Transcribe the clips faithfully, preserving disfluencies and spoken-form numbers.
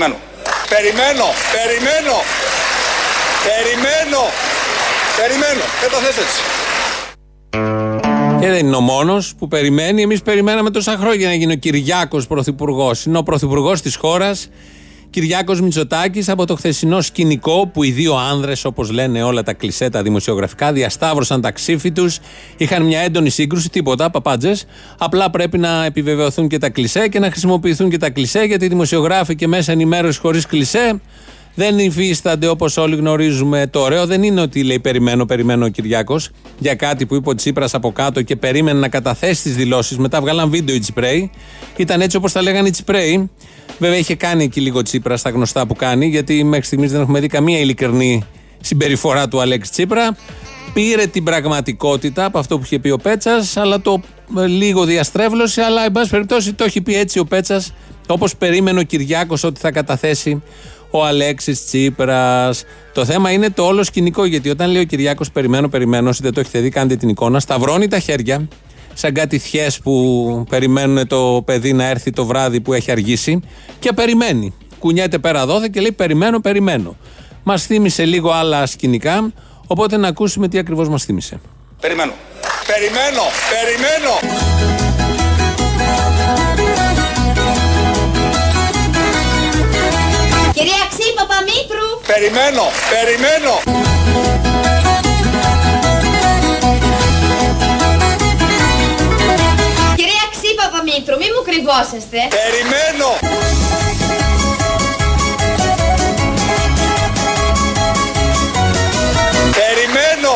Περιμένω. Περιμένω, περιμένω, περιμένω, περιμένω. Δεν το θες έτσι. Και δεν είναι ο μόνος που περιμένει. Εμείς περιμέναμε τόσα χρόνια να γίνει ο Κυριάκος πρωθυπουργός. Είναι ο πρωθυπουργός της χώρας, Κυριάκος Μητσοτάκης, από το χθεσινό σκηνικό που οι δύο άνδρες, όπως λένε όλα τα κλισέ, τα δημοσιογραφικά, διασταύρωσαν τα ξύφη τους. Είχαν μια έντονη σύγκρουση, τίποτα, παπάντζες. Απλά πρέπει να επιβεβαιωθούν και τα κλισέ και να χρησιμοποιηθούν και τα κλισέ, γιατί οι δημοσιογράφοι και μέσα ενημέρωση χωρίς κλισέ δεν υφίστανται, όπως όλοι γνωρίζουμε. Το ωραίο δεν είναι ότι λέει περιμένω, περιμένω ο Κυριάκος για κάτι που είπε ο Τσίπρας από κάτω και περίμενε να καταθέσει τις δηλώσεις. Μετά βγάλαν βίντεο οι Τσιπρέοι. Ήταν έτσι όπως τα λέγανε οι Τσιπρέοι. Βέβαια είχε κάνει εκεί λίγο Τσίπρα στα γνωστά που κάνει, γιατί μέχρι στιγμής δεν έχουμε δει καμία ειλικρινή συμπεριφορά του Αλέξη Τσίπρα. Πήρε την πραγματικότητα από αυτό που είχε πει ο Πέτσας, αλλά το ε, λίγο διαστρέβλωσε. Αλλά εν πάση περιπτώσει το έχει πει έτσι ο Πέτσας, όπως περίμενε ο Κυριάκος ότι θα καταθέσει ο Αλέξης Τσίπρας. Το θέμα είναι το όλο σκηνικό, γιατί όταν λέει ο Κυριάκος περιμένω, περιμένω, όσοι δεν το έχετε δει, κάντε την εικόνα, σταυρώνει τα χέρια, σαν κάτι θιές που περιμένουν το παιδί να έρθει το βράδυ που έχει αργήσει, και περιμένει. Κουνιέται πέρα δόθε και λέει περιμένω, περιμένω. Μας θύμισε λίγο άλλα σκηνικά, οπότε να ακούσουμε τι ακριβώς μας θύμισε. Περιμένω. Περιμένω, περιμένω. Κυρία Ξή Παπαμήτρου. Περιμένω, περιμένω. Κυρία Ξή Παπαμήτρου, μη μου κρυβόσαστε. Περιμένω. Περιμένω.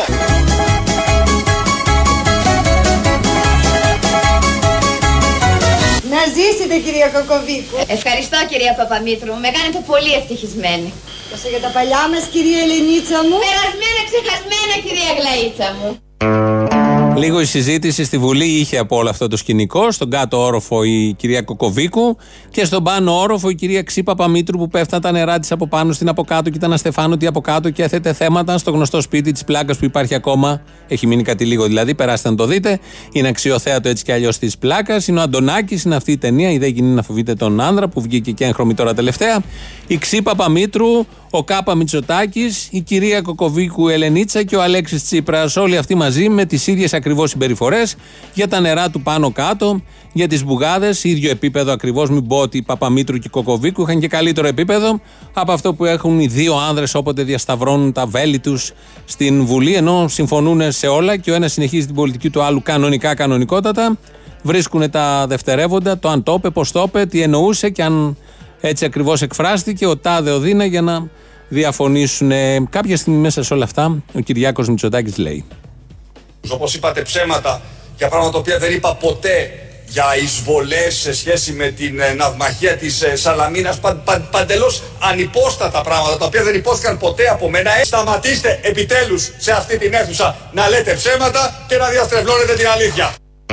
Να ζήσετε, κυρία Κοκοβίκου. Ευχαριστώ, κυρία Παπαμήτρου, με κάνετε πολύ ευτυχισμένη. Όσο για τα παλιά μας, κυρία Ελενίτσα μου. Περασμένα, ξεχασμένα, κυρία Γλαΐτσα μου. Λίγο η συζήτηση στη Βουλή είχε από όλο αυτό το σκηνικό. Στον κάτω όροφο η κυρία Κοκοβίκου και στον πάνω όροφο η κυρία Ξή Παπαμήτρου, που πέφταν τα νερά της από πάνω στην από κάτω και ήταν αστεφάνωτη από κάτω και έθετε θέματα στο γνωστό σπίτι της πλάκας που υπάρχει ακόμα. Έχει μείνει κάτι λίγο δηλαδή, περάστε να το δείτε. Είναι αξιοθέατο έτσι κι αλλιώς της πλάκας. Είναι ο Αντωνάκης, είναι αυτή η ταινία. Η δεν γίνει να φοβείτε τον άνδρα, που βγήκε και έγχρωμη τώρα τελευταία. Η Ξή Παπαμήτρου, ο Κάπα Μητσοτάκης, η κυρία Κοκοβίκου Ελενίτσα και ο Αλέξης Τσίπρας. Όλοι αυτοί μαζί με τις ίδιες ακριβώς συμπεριφορές για τα νερά του πάνω κάτω, για τις μπουγάδες, ίδιο επίπεδο ακριβώς. Μην πω ότι η Παπαμήτρου και η Κοκοβίκου είχαν και καλύτερο επίπεδο από αυτό που έχουν οι δύο άνδρες όποτε διασταυρώνουν τα βέλη τους στην Βουλή, ενώ συμφωνούν σε όλα και ο ένας συνεχίζει την πολιτική του άλλου κανονικά, κανονικότατα. Βρίσκουν τα δευτερεύοντα, το αν το είπε, πώς το είπε, τι εννοούσε και αν έτσι ακριβώς εκφράστηκε ο τάδε ο δίνα, για να διαφωνήσουν. Κάποια στιγμή μέσα σε όλα αυτά ο Κυριάκος Μητσοτάκης λέει: όπως είπατε ψέματα για πράγματα τα οποία δεν είπα ποτέ, για εισβολές σε σχέση με την ε, ναυμαχία της ε, Σαλαμίνας, παν, παν, παντελώς ανυπόστατα πράγματα τα οποία δεν υπόθηκαν ποτέ από μένα. Ε, σταματήστε επιτέλους σε αυτή την αίθουσα να λέτε ψέματα και να διαστρεβλώνετε την αλήθεια.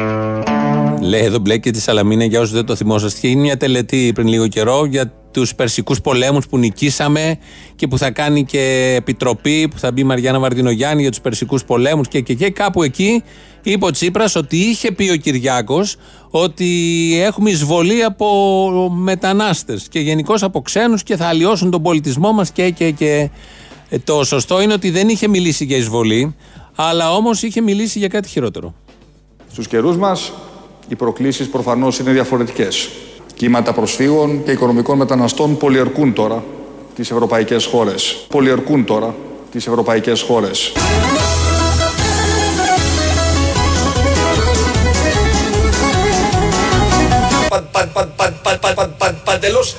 Λέει εδώ μπλέκει τη Σαλαμίνα, για όσους δεν το θυμόσαστε. Είναι μια τελετή πριν λίγο καιρό για τους περσικούς πολέμους που νικήσαμε και που θα κάνει και επιτροπή, που θα μπει η Μαριάννα Βαρδινογιάννη για τους περσικούς πολέμους και, και, και κάπου εκεί είπε ο Τσίπρας ότι είχε πει ο Κυριάκος ότι έχουμε εισβολή από μετανάστες και γενικώς από ξένους και θα αλλοιώσουν τον πολιτισμό μας και, και, και. Το σωστό είναι ότι δεν είχε μιλήσει για εισβολή, αλλά όμως είχε μιλήσει για κάτι χειρότερο. Στους καιρούς μας οι προκλήσεις προφανώς είναι διαφορετικές. Κύματα προσφύγων και οικονομικών μεταναστών πολιορκούν τώρα τις ευρωπαϊκές χώρες. Πολιορκούν τώρα τις ευρωπαϊκές χώρες. Παντελώς.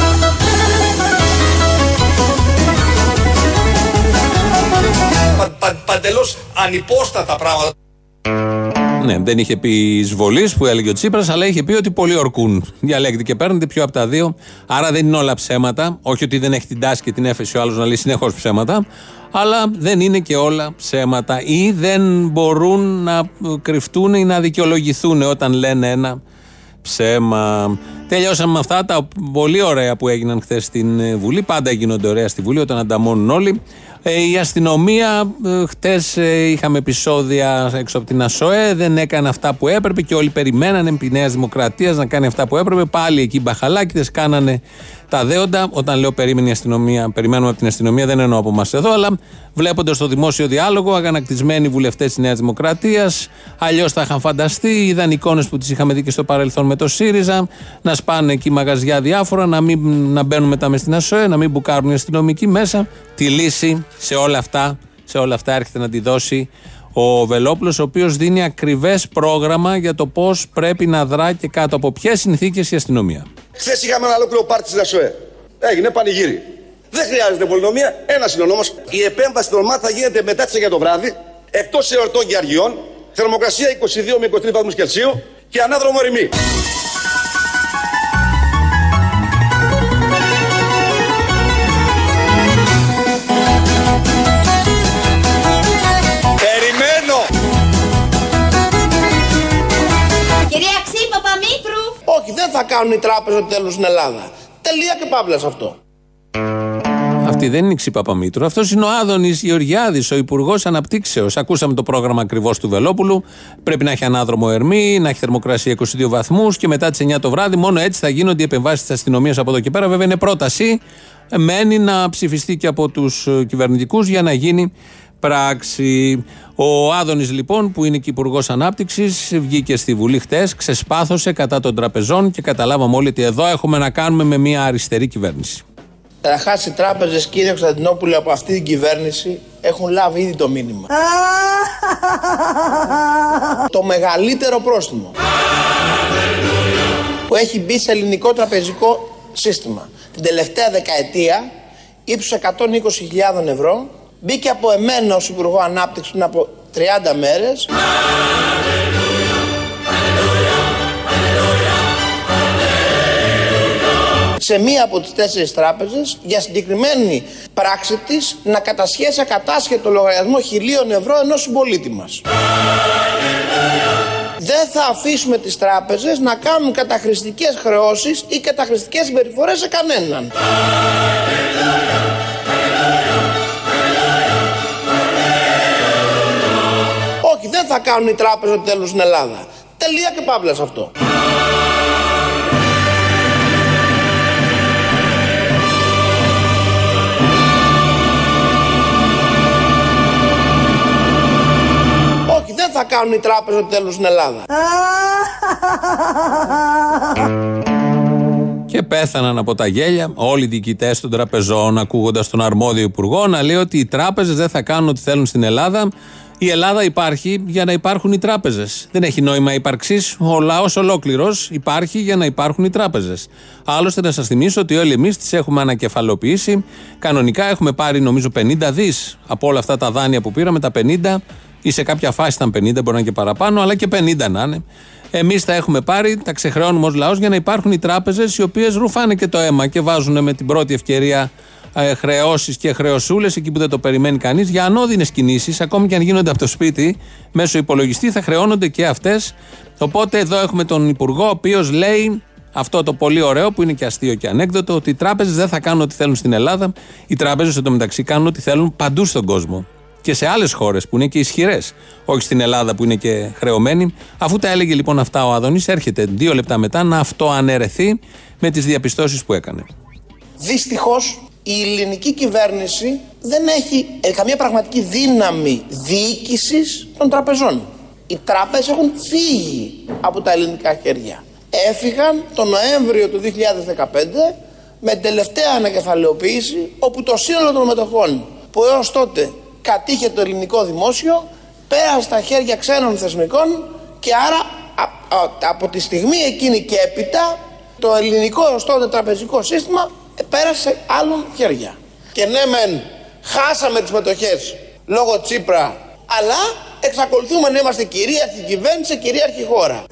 Παντελώς ανυπόστατα πράγματα. Ναι, δεν είχε πει εισβολής που έλεγε ο Τσίπρας, αλλά είχε πει ότι πολιορκούν. Διαλέγεται και παίρνετε ποιο από τα δύο. Άρα δεν είναι όλα ψέματα. Όχι ότι δεν έχει την τάση και την έφεση ο άλλος να λέει συνεχώς ψέματα, αλλά δεν είναι και όλα ψέματα. Ή δεν μπορούν να κρυφτούν ή να δικαιολογηθούν όταν λένε ένα ψέμα. Τελειώσαμε με αυτά τα πολύ ωραία που έγιναν χθες στην Βουλή. Πάντα γίνονται ωραία στη Βουλή όταν ανταμώνουν όλοι. Ε, η αστυνομία, ε, χτες ε, είχαμε επεισόδια έξω από την ΑΣΟΕ, δεν έκανε αυτά που έπρεπε και όλοι περιμένανε επί Νέας Δημοκρατίας να κάνει αυτά που έπρεπε. Πάλι εκεί οι μπαχαλάκηδες κάνανε τα δέοντα. Όταν λέω περίμενε η αστυνομία, περιμένουμε από την αστυνομία, δεν εννοώ από εμάς εδώ, αλλά βλέποντας το δημόσιο διάλογο, αγανακτισμένοι βουλευτές της Νέας Δημοκρατίας, αλλιώς τα είχαν φανταστεί, είδαν εικόνες που τις είχαμε δει και στο παρελθόν με το ΣΥΡΙΖΑ, να σπάνε εκεί μαγαζιά διάφορα, να, μην, να μπαίνουν μετά μες στην ΑΣΟΕ, να μην μπουκάρουν οι αστυνομικοί μέσα. Τη λύση σε όλα αυτά, σε όλα αυτά έρχεται να τη δώσει ο Βελόπουλος, ο οποίος δίνει ακριβές πρόγραμμα για το πώς πρέπει να δρά και κάτω από ποιες συνθήκες η αστυνομία. Χθες είχαμε ένα ολόκληρο πάρτι στην ΑΣΟΕ. Έγινε πανηγύρι. Δεν χρειάζεται πολυνομία, ένας είναι ο νόμος. Η επέμβαση στην ΟΜΑ θα γίνεται μετά τις εννιά το βράδυ, εκτός εορτών και αργιών, θερμοκρασία είκοσι δύο με είκοσι τρεις βαθμούς Κελσίου και ανάδρομο ρημί. Κυρία Ξή Παπαμήτρου. Όχι, δεν θα κάνουν οι τράπεζες ό,τι θέλουν στην Ελλάδα. Τελεία και παύλα σε αυτό. Αυτή δεν είναι η Ξή Παπαμήτρου. Αυτός είναι ο Άδωνης Γεωργιάδης, ο Υπουργός Αναπτύξεως. Ακούσαμε το πρόγραμμα ακριβώς του Βελόπουλου. Πρέπει να έχει ανάδρομο ερμή, να έχει θερμοκρασία είκοσι δύο βαθμούς και μετά τις εννιά το βράδυ. Μόνο έτσι θα γίνονται οι επεμβάσεις της αστυνομίας από εδώ και πέρα. Βέβαια είναι πρόταση. Μένει να ψηφιστεί και από τους κυβερνητικούς για να γίνει πράξη. Ο Άδωνης λοιπόν, που είναι και Υπουργός Ανάπτυξης, βγήκε στη Βουλή χτες, ξεσπάθωσε κατά των τραπεζών και καταλάβαμε όλοι ότι εδώ έχουμε να κάνουμε με μια αριστερή κυβέρνηση. Καταρχάς οι τράπεζες, κύριε Κωνσταντινόπουλε, από αυτή την κυβέρνηση έχουν λάβει ήδη το μήνυμα. Το μεγαλύτερο πρόστιμο που έχει μπει σε ελληνικό τραπεζικό σύστημα την τελευταία δεκαετία, ύψους εκατόν είκοσι χιλιάδες ευρώ, μπήκε από εμένα ως Υπουργό Ανάπτυξης πριν από τριάντα μέρες. Σε μία από τις τέσσερις τράπεζες για συγκεκριμένη πράξη της να κατασχέσει ακατάσχετο λογαριασμό χιλίων ευρώ ενός συμπολίτη μας. Δεν θα αφήσουμε τις τράπεζες να κάνουν καταχρηστικές χρεώσεις ή καταχρηστικές συμπεριφορές σε κανέναν. Όχι, δεν θα κάνουν οι τράπεζες ό,τι θέλουν στην Ελλάδα. Τελεία και παύλα σε αυτό. Όχι, δεν θα κάνουν οι τράπεζες ό,τι θέλουν στην Ελλάδα. Και πέθαναν από τα γέλια όλοι οι διοικητές των τραπεζών, ακούγοντας τον αρμόδιο υπουργό να λέει ότι οι τράπεζες δεν θα κάνουν ό,τι θέλουν στην Ελλάδα. Η Ελλάδα υπάρχει για να υπάρχουν οι τράπεζες. Δεν έχει νόημα ύπαρξης. Ο λαός ολόκληρος υπάρχει για να υπάρχουν οι τράπεζες. Άλλωστε, να σας θυμίσω ότι όλοι εμείς τις έχουμε ανακεφαλοποιήσει. Κανονικά έχουμε πάρει, νομίζω, πενήντα δις από όλα αυτά τα δάνεια που πήραμε. Τα πενήντα, ή σε κάποια φάση ήταν πενήντα, μπορεί να είναι και παραπάνω, αλλά και πενήντα να είναι. Εμείς τα έχουμε πάρει, τα ξεχρεώνουμε ως λαός για να υπάρχουν οι τράπεζες, οι οποίες ρουφάνε και το αίμα και βάζουν με την πρώτη ευκαιρία ε, χρεώσεις και χρεωσούλες εκεί που δεν το περιμένει κανείς για ανώδυνες κινήσεις, ακόμη και αν γίνονται από το σπίτι, μέσω υπολογιστή θα χρεώνονται και αυτές. Οπότε εδώ έχουμε τον Υπουργό, ο οποίος λέει αυτό το πολύ ωραίο, που είναι και αστείο και ανέκδοτο, ότι οι τράπεζες δεν θα κάνουν ό,τι θέλουν στην Ελλάδα. Οι τράπεζες εντωμεταξύ κάνουν ό,τι θέλουν παντού στον κόσμο. Και σε άλλες χώρες που είναι και ισχυρές, όχι στην Ελλάδα που είναι και χρεωμένοι. Αφού τα έλεγε λοιπόν αυτά ο Άδωνης, έρχεται δύο λεπτά μετά να αυτοαναιρεθεί με τις διαπιστώσεις που έκανε. Δυστυχώς η ελληνική κυβέρνηση δεν έχει ε, καμία πραγματική δύναμη διοίκησης των τραπεζών. Οι τράπεζες έχουν φύγει από τα ελληνικά χέρια. Έφυγαν τον Νοέμβριο του δύο χιλιάδες δεκαπέντε με τελευταία ανακεφαλαιοποίηση, όπου το σύνολο των μετοχών που έως τότε κατήχε το ελληνικό δημόσιο πέρασε στα χέρια ξένων θεσμικών και άρα α, α, από τη στιγμή εκείνη και έπειτα το ελληνικό έως τότε τραπεζικό σύστημα πέρασε σε άλλων χέρια. Και ναι μεν χάσαμε τις μετοχές λόγω Τσίπρα, αλλά εξακολουθούμε να είμαστε κυρίαρχη κυβέρνηση, κυρίαρχη χώρα.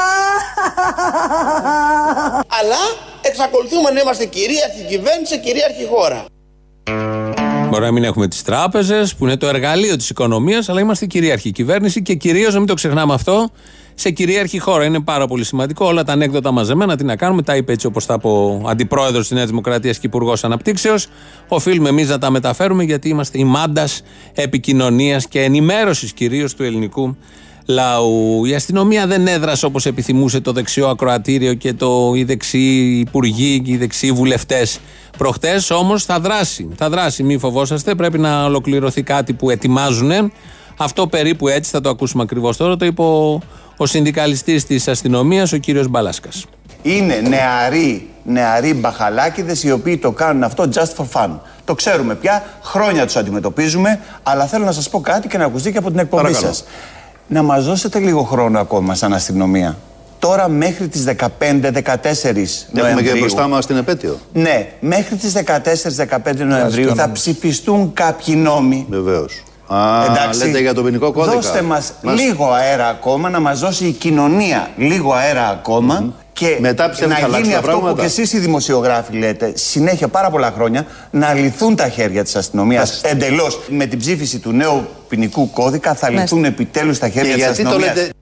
αλλά εξακολουθούμε να είμαστε κυρίαρχη κυβέρνηση, κυρίαρχη χώρα. Μπορεί να μην έχουμε τις τράπεζες που είναι το εργαλείο της οικονομίας, αλλά είμαστε κυρίαρχη κυβέρνηση και κυρίως, να μην το ξεχνάμε αυτό, σε κυρίαρχη χώρα. Είναι πάρα πολύ σημαντικό. Όλα τα ανέκδοτα μαζεμένα, τι να κάνουμε, τα είπε έτσι όπως τα είπε ο Αντιπρόεδρος της Νέας Δημοκρατίας και Υπουργός Αναπτύξεως. Οφείλουμε εμείς να τα μεταφέρουμε, γιατί είμαστε η μάντας επικοινωνίας και ενημέρωσης κυρίως του ελληνικού λαού. Η αστυνομία δεν έδρασε όπως επιθυμούσε το δεξιό ακροατήριο και το, οι δεξιοί υπουργοί και οι δεξιοί βουλευτές προχτές, όμως θα δράσει. Θα δράσει, μη φοβόσαστε. Πρέπει να ολοκληρωθεί κάτι που ετοιμάζουν. Αυτό περίπου έτσι, θα το ακούσουμε ακριβώς τώρα. Το είπε ο, ο συνδικαλιστής της αστυνομίας, ο κύριος Μπαλάσκας. Είναι νεαροί, νεαροί μπαχαλάκιδες οι οποίοι το κάνουν αυτό just for fun. Το ξέρουμε πια, χρόνια τους αντιμετωπίζουμε, αλλά θέλω να σας πω κάτι και να ακουστεί και από την εκπομπή σας. Να μας δώσετε λίγο χρόνο ακόμα σαν αστυνομία. Τώρα μέχρι τις δεκαπέντε δεκατέσσερις Νοεμβρίου. Έχουμε και μπροστά μας την επέτειο. Ναι, μέχρι τις δεκατέσσερις δεκαπέντε Νοεμβρίου θα ψηφιστούν κάποιοι νόμοι. Βεβαίως. Α, εντάξει, λέτε για το ποινικό κώδικα. Δώστε μας, μας λίγο αέρα ακόμα, να μας δώσει η κοινωνία λίγο αέρα ακόμα. Mm-hmm. Και μετά να γίνει αυτό που και εσείς οι δημοσιογράφοι λέτε συνέχεια πάρα πολλά χρόνια, να λυθούν τα χέρια της αστυνομίας εντελώς. Με την ψήφιση του νέου ποινικού κώδικα θα λυθούν επιτέλους τα χέρια της αστυνομίας. Λέτε...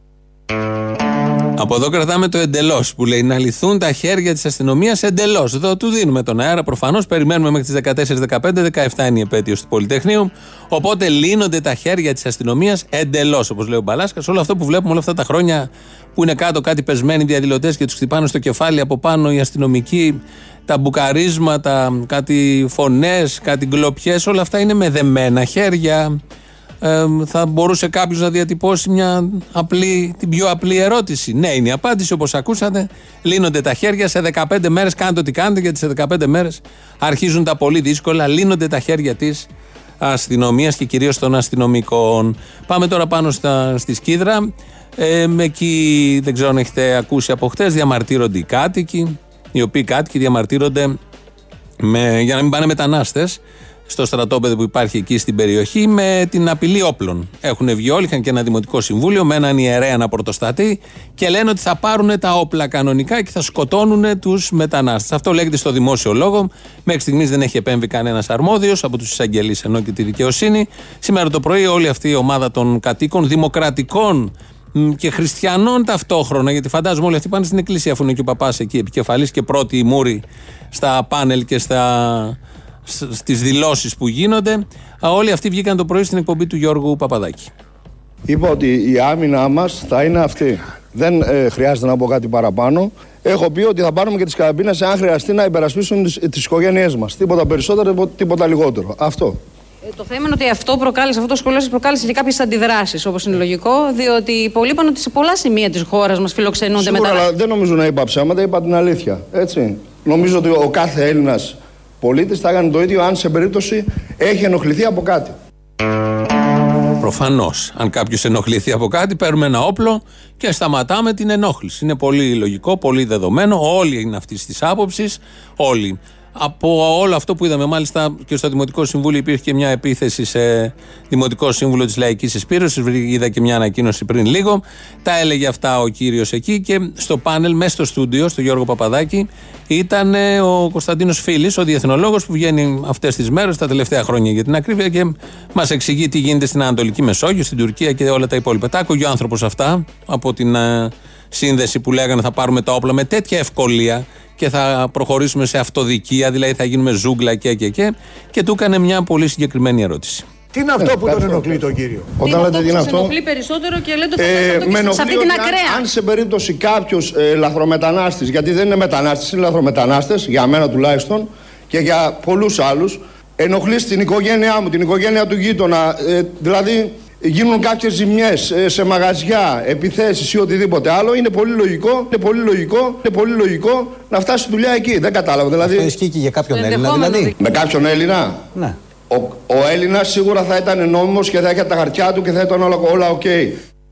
Από εδώ κρατάμε το εντελώς που λέει να λυθούν τα χέρια της αστυνομίας εντελώς. Εδώ του δίνουμε τον αέρα. Προφανώς περιμένουμε μέχρι τις δεκατέσσερις δεκαπέντε, δεκαεπτά είναι η επέτειος του Πολυτεχνείου. Οπότε λύνονται τα χέρια της αστυνομίας εντελώς, όπως λέει ο Μπαλάσκας. Όλο αυτό που βλέπουμε όλα αυτά τα χρόνια που είναι κάτω κάτι πεσμένοι διαδηλωτές και τους χτυπάνε στο κεφάλι από πάνω οι αστυνομικοί, τα μπουκαρίσματα, κάτι φωνές, κάτι γκλοπιές, όλα αυτά είναι με δεμένα χέρια. Ε, θα μπορούσε κάποιος να διατυπώσει μια απλή, την πιο απλή ερώτηση. Ναι, είναι η απάντηση, όπως ακούσατε. Λύνονται τα χέρια σε δεκαπέντε μέρες. Κάντε ό,τι κάνετε, γιατί σε δεκαπέντε μέρες αρχίζουν τα πολύ δύσκολα. Λύνονται τα χέρια της αστυνομίας και κυρίως των αστυνομικών. Πάμε τώρα πάνω στα, στη Σκίδρα. Ε, εκεί δεν ξέρω αν έχετε ακούσει από χτες, διαμαρτύρονται οι κάτοικοι. Οι οποίοι κάτοικοι διαμαρτύρονται με, για να μην πάνε μετανάστες στο στρατόπεδο που υπάρχει εκεί στην περιοχή με την απειλή όπλων. Έχουν βγει όλοι, είχαν και ένα δημοτικό συμβούλιο με έναν ιερέα να πρωτοστατεί και λένε ότι θα πάρουν τα όπλα κανονικά και θα σκοτώνουν τους μετανάστες. Αυτό λέγεται στο δημόσιο λόγο. Μέχρι στιγμής δεν έχει επέμβει κανένας αρμόδιος από τους εισαγγελείς ενώ και τη δικαιοσύνη. Σήμερα το πρωί όλη αυτή η ομάδα των κατοίκων, δημοκρατικών και χριστιανών ταυτόχρονα, γιατί φαντάζομαι όλοι αυτοί πάνε στην εκκλησία αφού είναι και ο παπάς εκεί επικεφαλής και πρώτοι οι μούροι στα πάνελ και στα. Στις δηλώσεις που γίνονται, όλοι αυτοί βγήκαν το πρωί στην εκπομπή του Γιώργου Παπαδάκη. Είπα ότι η άμυνά μας θα είναι αυτή. Δεν ε, χρειάζεται να πω κάτι παραπάνω. Έχω πει ότι θα πάρουμε και τις καραμπίνες αν χρειαστεί να υπερασπίσουν τις, τις οικογένειές μας. Τίποτα περισσότερο, τίποτα λιγότερο. Αυτό. Ε, το θέμα είναι ότι αυτό προκάλεσε, αυτό το σχολείο σας προκάλεσε και κάποιες αντιδράσεις, όπως είναι λογικό, διότι πολλοί είπαν ότι σε πολλά σημεία της χώρας μας φιλοξενούνται μετά. Αλλά δεν νομίζω να είπα ψέματα, είπα την αλήθεια. Έτσι. Νομίζω ότι ο κάθε Έλληνας πολίτης θα έκανε το ίδιο αν σε περίπτωση έχει ενοχληθεί από κάτι. Προφανώς. Αν κάποιος ενοχληθεί από κάτι, παίρνουμε ένα όπλο και σταματάμε την ενόχληση. Είναι πολύ λογικό, πολύ δεδομένο. Όλοι είναι αυτής της άποψης. Όλοι. Από όλο αυτό που είδαμε, μάλιστα και στο Δημοτικό Συμβούλιο υπήρχε και μια επίθεση σε Δημοτικό Σύμβουλο της Λαϊκής Εισπύρωσης. Είδα και μια ανακοίνωση πριν λίγο. Τα έλεγε αυτά ο κύριος εκεί και στο πάνελ, μέσα στο στούντιο, στο Γιώργο Παπαδάκη, ήταν ο Κωνσταντίνος Φίλης, ο διεθνολόγος που βγαίνει αυτές τις μέρες, τα τελευταία χρόνια για την ακρίβεια και μας εξηγεί τι γίνεται στην Ανατολική Μεσόγειο, στην Τουρκία και όλα τα υπόλοιπα. Τα άκουγε ο άνθρωπος αυτά από την uh, σύνδεση που λέγανε θα πάρουμε τα όπλα με τέτοια ευκολία και θα προχωρήσουμε σε αυτοδικία, δηλαδή θα γίνουμε ζούγκλα και και και και του έκανε μια πολύ συγκεκριμένη ερώτηση. Τι είναι αυτό ε, που τον ενοχλεί τον κύριο? Όταν λέτε τι είναι αυτό, ενοχλεί περισσότερο και λέτε ότι ε, θα αυτό σε αυτή την ακραία. Αν σε περίπτωση κάποιος ε, λαθρομετανάστης, γιατί δεν είναι μετανάστης, είναι λαθρομετανάστες, για μένα τουλάχιστον και για πολλούς άλλους, ενοχλεί στην οικογένειά μου, την οικογένεια του γείτονα, ε, δηλαδή γίνουν κάποιες ζημιές ε, σε μαγαζιά, επιθέσεις ή οτιδήποτε άλλο, είναι πολύ λογικό, είναι πολύ λογικό, είναι πολύ λογικό να φτάσει στη δουλειά εκεί. Δεν κατάλαβα. Δηλαδή. Αυτό ισχύει και για κάποιον Έλληνα, δηλαδή. Με κάποιον Έλληνα. Ναι. Ο, ο Έλληνας σίγουρα θα ήταν νόμιμος και θα είχε τα χαρτιά του και θα ήταν όλα, όλα οκ. Okay.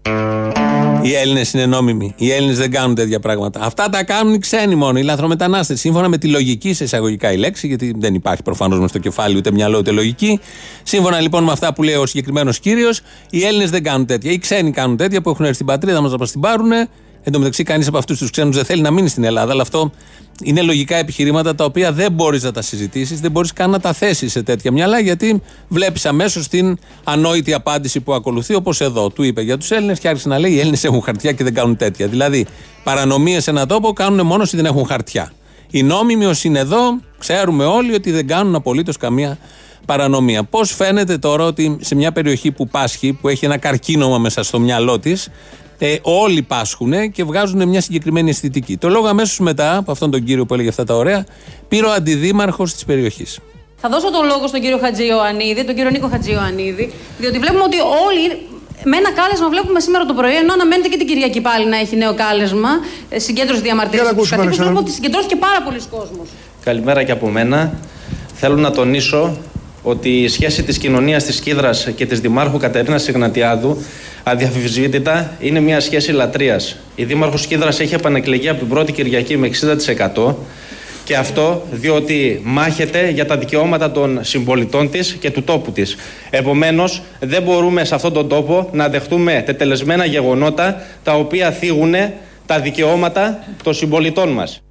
Οι Έλληνες είναι νόμιμοι. Οι Έλληνες δεν κάνουν τέτοια πράγματα. Αυτά τα κάνουν οι ξένοι μόνο, οι λαθρομετανάστες. Σύμφωνα με τη λογική, σε εισαγωγικά η λέξη, γιατί δεν υπάρχει προφανώς μες στο κεφάλι ούτε μυαλό ούτε λογική. Σύμφωνα λοιπόν με αυτά που λέει ο συγκεκριμένος κύριος, οι Έλληνες δεν κάνουν τέτοια. Οι ξένοι κάνουν τέτοια που έχουν έρθει στην πατρίδα μας να μας την πάρουν. Εν τω μεταξύ, κανείς από αυτούς τους ξένους δεν θέλει να μείνει στην Ελλάδα, αλλά αυτό είναι λογικά επιχειρήματα τα οποία δεν μπορείς να τα συζητήσεις, δεν μπορείς καν να τα θέσεις σε τέτοια μυαλά, γιατί βλέπεις αμέσως την ανόητη απάντηση που ακολουθεί, όπως εδώ. Του είπε για τους Έλληνες και άρχισε να λέει: οι Έλληνες έχουν χαρτιά και δεν κάνουν τέτοια. Δηλαδή, παρανομίες σε έναν τόπο κάνουν μόνο όσοι δεν έχουν χαρτιά. Οι νόμιμοι όσοι είναι εδώ, ξέρουμε όλοι ότι δεν κάνουν απολύτως καμία παρανομία. Πώς φαίνεται τώρα ότι σε μια περιοχή που πάσχει, που έχει ένα καρκίνωμα μέσα στο μυαλό της, ε, όλοι πάσχουν και βγάζουν μια συγκεκριμένη αισθητική. Το λόγο αμέσως μετά, από αυτόν τον κύριο που έλεγε αυτά τα ωραία, πήρε ο αντιδήμαρχος της περιοχής. Θα δώσω το λόγο στον κύριο Χατζιωαννίδη, τον κύριο Νίκο Χατζιωαννίδη, διότι βλέπουμε ότι όλοι με ένα κάλεσμα βλέπουμε σήμερα το πρωί, ενώ αναμένεται και την Κυριακή πάλι να έχει νέο κάλεσμα, συγκέντρωση διαμαρτυρίας στους κατοίκους. Βλέπουμε ότι συγκεντρώθηκε πάρα πολλοί κόσμος. Καλημέρα και από μένα. Θέλω να τονίσω ότι η σχέση της κοινωνίας της Σκίδρας και της Δημάρχου Κατερίνας Ιγνατιάδου αδιαφυσβήτητα είναι μια σχέση λατρείας. Η Δήμαρχος Σκίδρας έχει επανεκλεγεί από την πρώτη Κυριακή με εξήντα τοις εκατό. Και αυτό διότι μάχεται για τα δικαιώματα των συμπολιτών της και του τόπου της. Επομένως, δεν μπορούμε σε αυτόν τον τόπο να δεχτούμε τετελεσμένα γεγονότα τα οποία θίγουν τα δικαιώματα των συμπολιτών μας.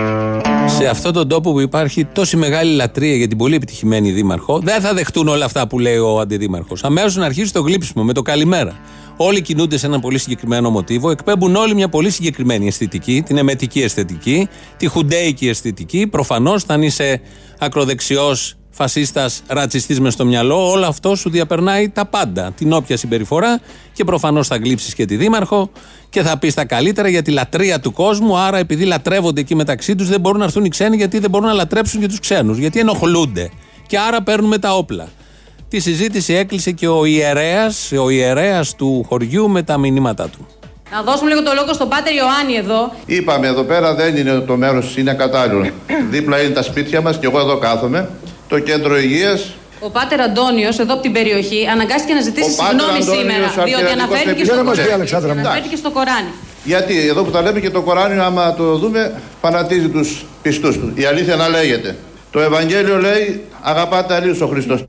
Σε αυτόν τον τόπο που υπάρχει τόση μεγάλη λατρεία για την πολύ επιτυχημένη δήμαρχο, δεν θα δεχτούν όλα αυτά που λέει ο αντιδήμαρχος. Αμέσως να αρχίσει το γλύψιμο με το καλημέρα. Όλοι κινούνται σε ένα πολύ συγκεκριμένο μοτίβο, εκπέμπουν όλοι μια πολύ συγκεκριμένη αισθητική, την εμετική αισθητική, τη χουντέικη αισθητική. Προφανώς, αν είσαι ακροδεξιός, φασίστας, ρατσιστής μες στο μυαλό, όλο αυτό σου διαπερνάει τα πάντα. Την όποια συμπεριφορά και προφανώς θα γλύψεις και τη δήμαρχο και θα πεις τα καλύτερα για τη λατρεία του κόσμου. Άρα, επειδή λατρεύονται εκεί μεταξύ τους, δεν μπορούν να έρθουν οι ξένοι, γιατί δεν μπορούν να λατρέψουν και τους ξένους. Γιατί ενοχλούνται. Και άρα παίρνουμε τα όπλα. Τη συζήτηση έκλεισε και ο ιερέας, ο ιερέας του χωριού με τα μηνύματά του. Να δώσουμε λίγο το λόγο στον Πάτερ Ιωάννη εδώ. Είπαμε εδώ πέρα δεν είναι το μέρος, είναι ακατάλληλο. Δίπλα είναι τα σπίτια μας και εγώ εδώ κάθομαι. Το κέντρο υγείας. Ο Πάτερ Αντώνιος εδώ από την περιοχή αναγκάστηκε να ζητήσει συγγνώμη σήμερα, διότι αναφέρθηκε στο, αναφέρθηκε στο Κοράνι. Γιατί εδώ που τα λέμε και το Κοράνι, άμα το δούμε, φανατίζει τους πιστούς του. Η αλήθεια να λέγεται. Το Ευαγγέλιο λέει αγαπάτε αλλήλους ο Χριστός.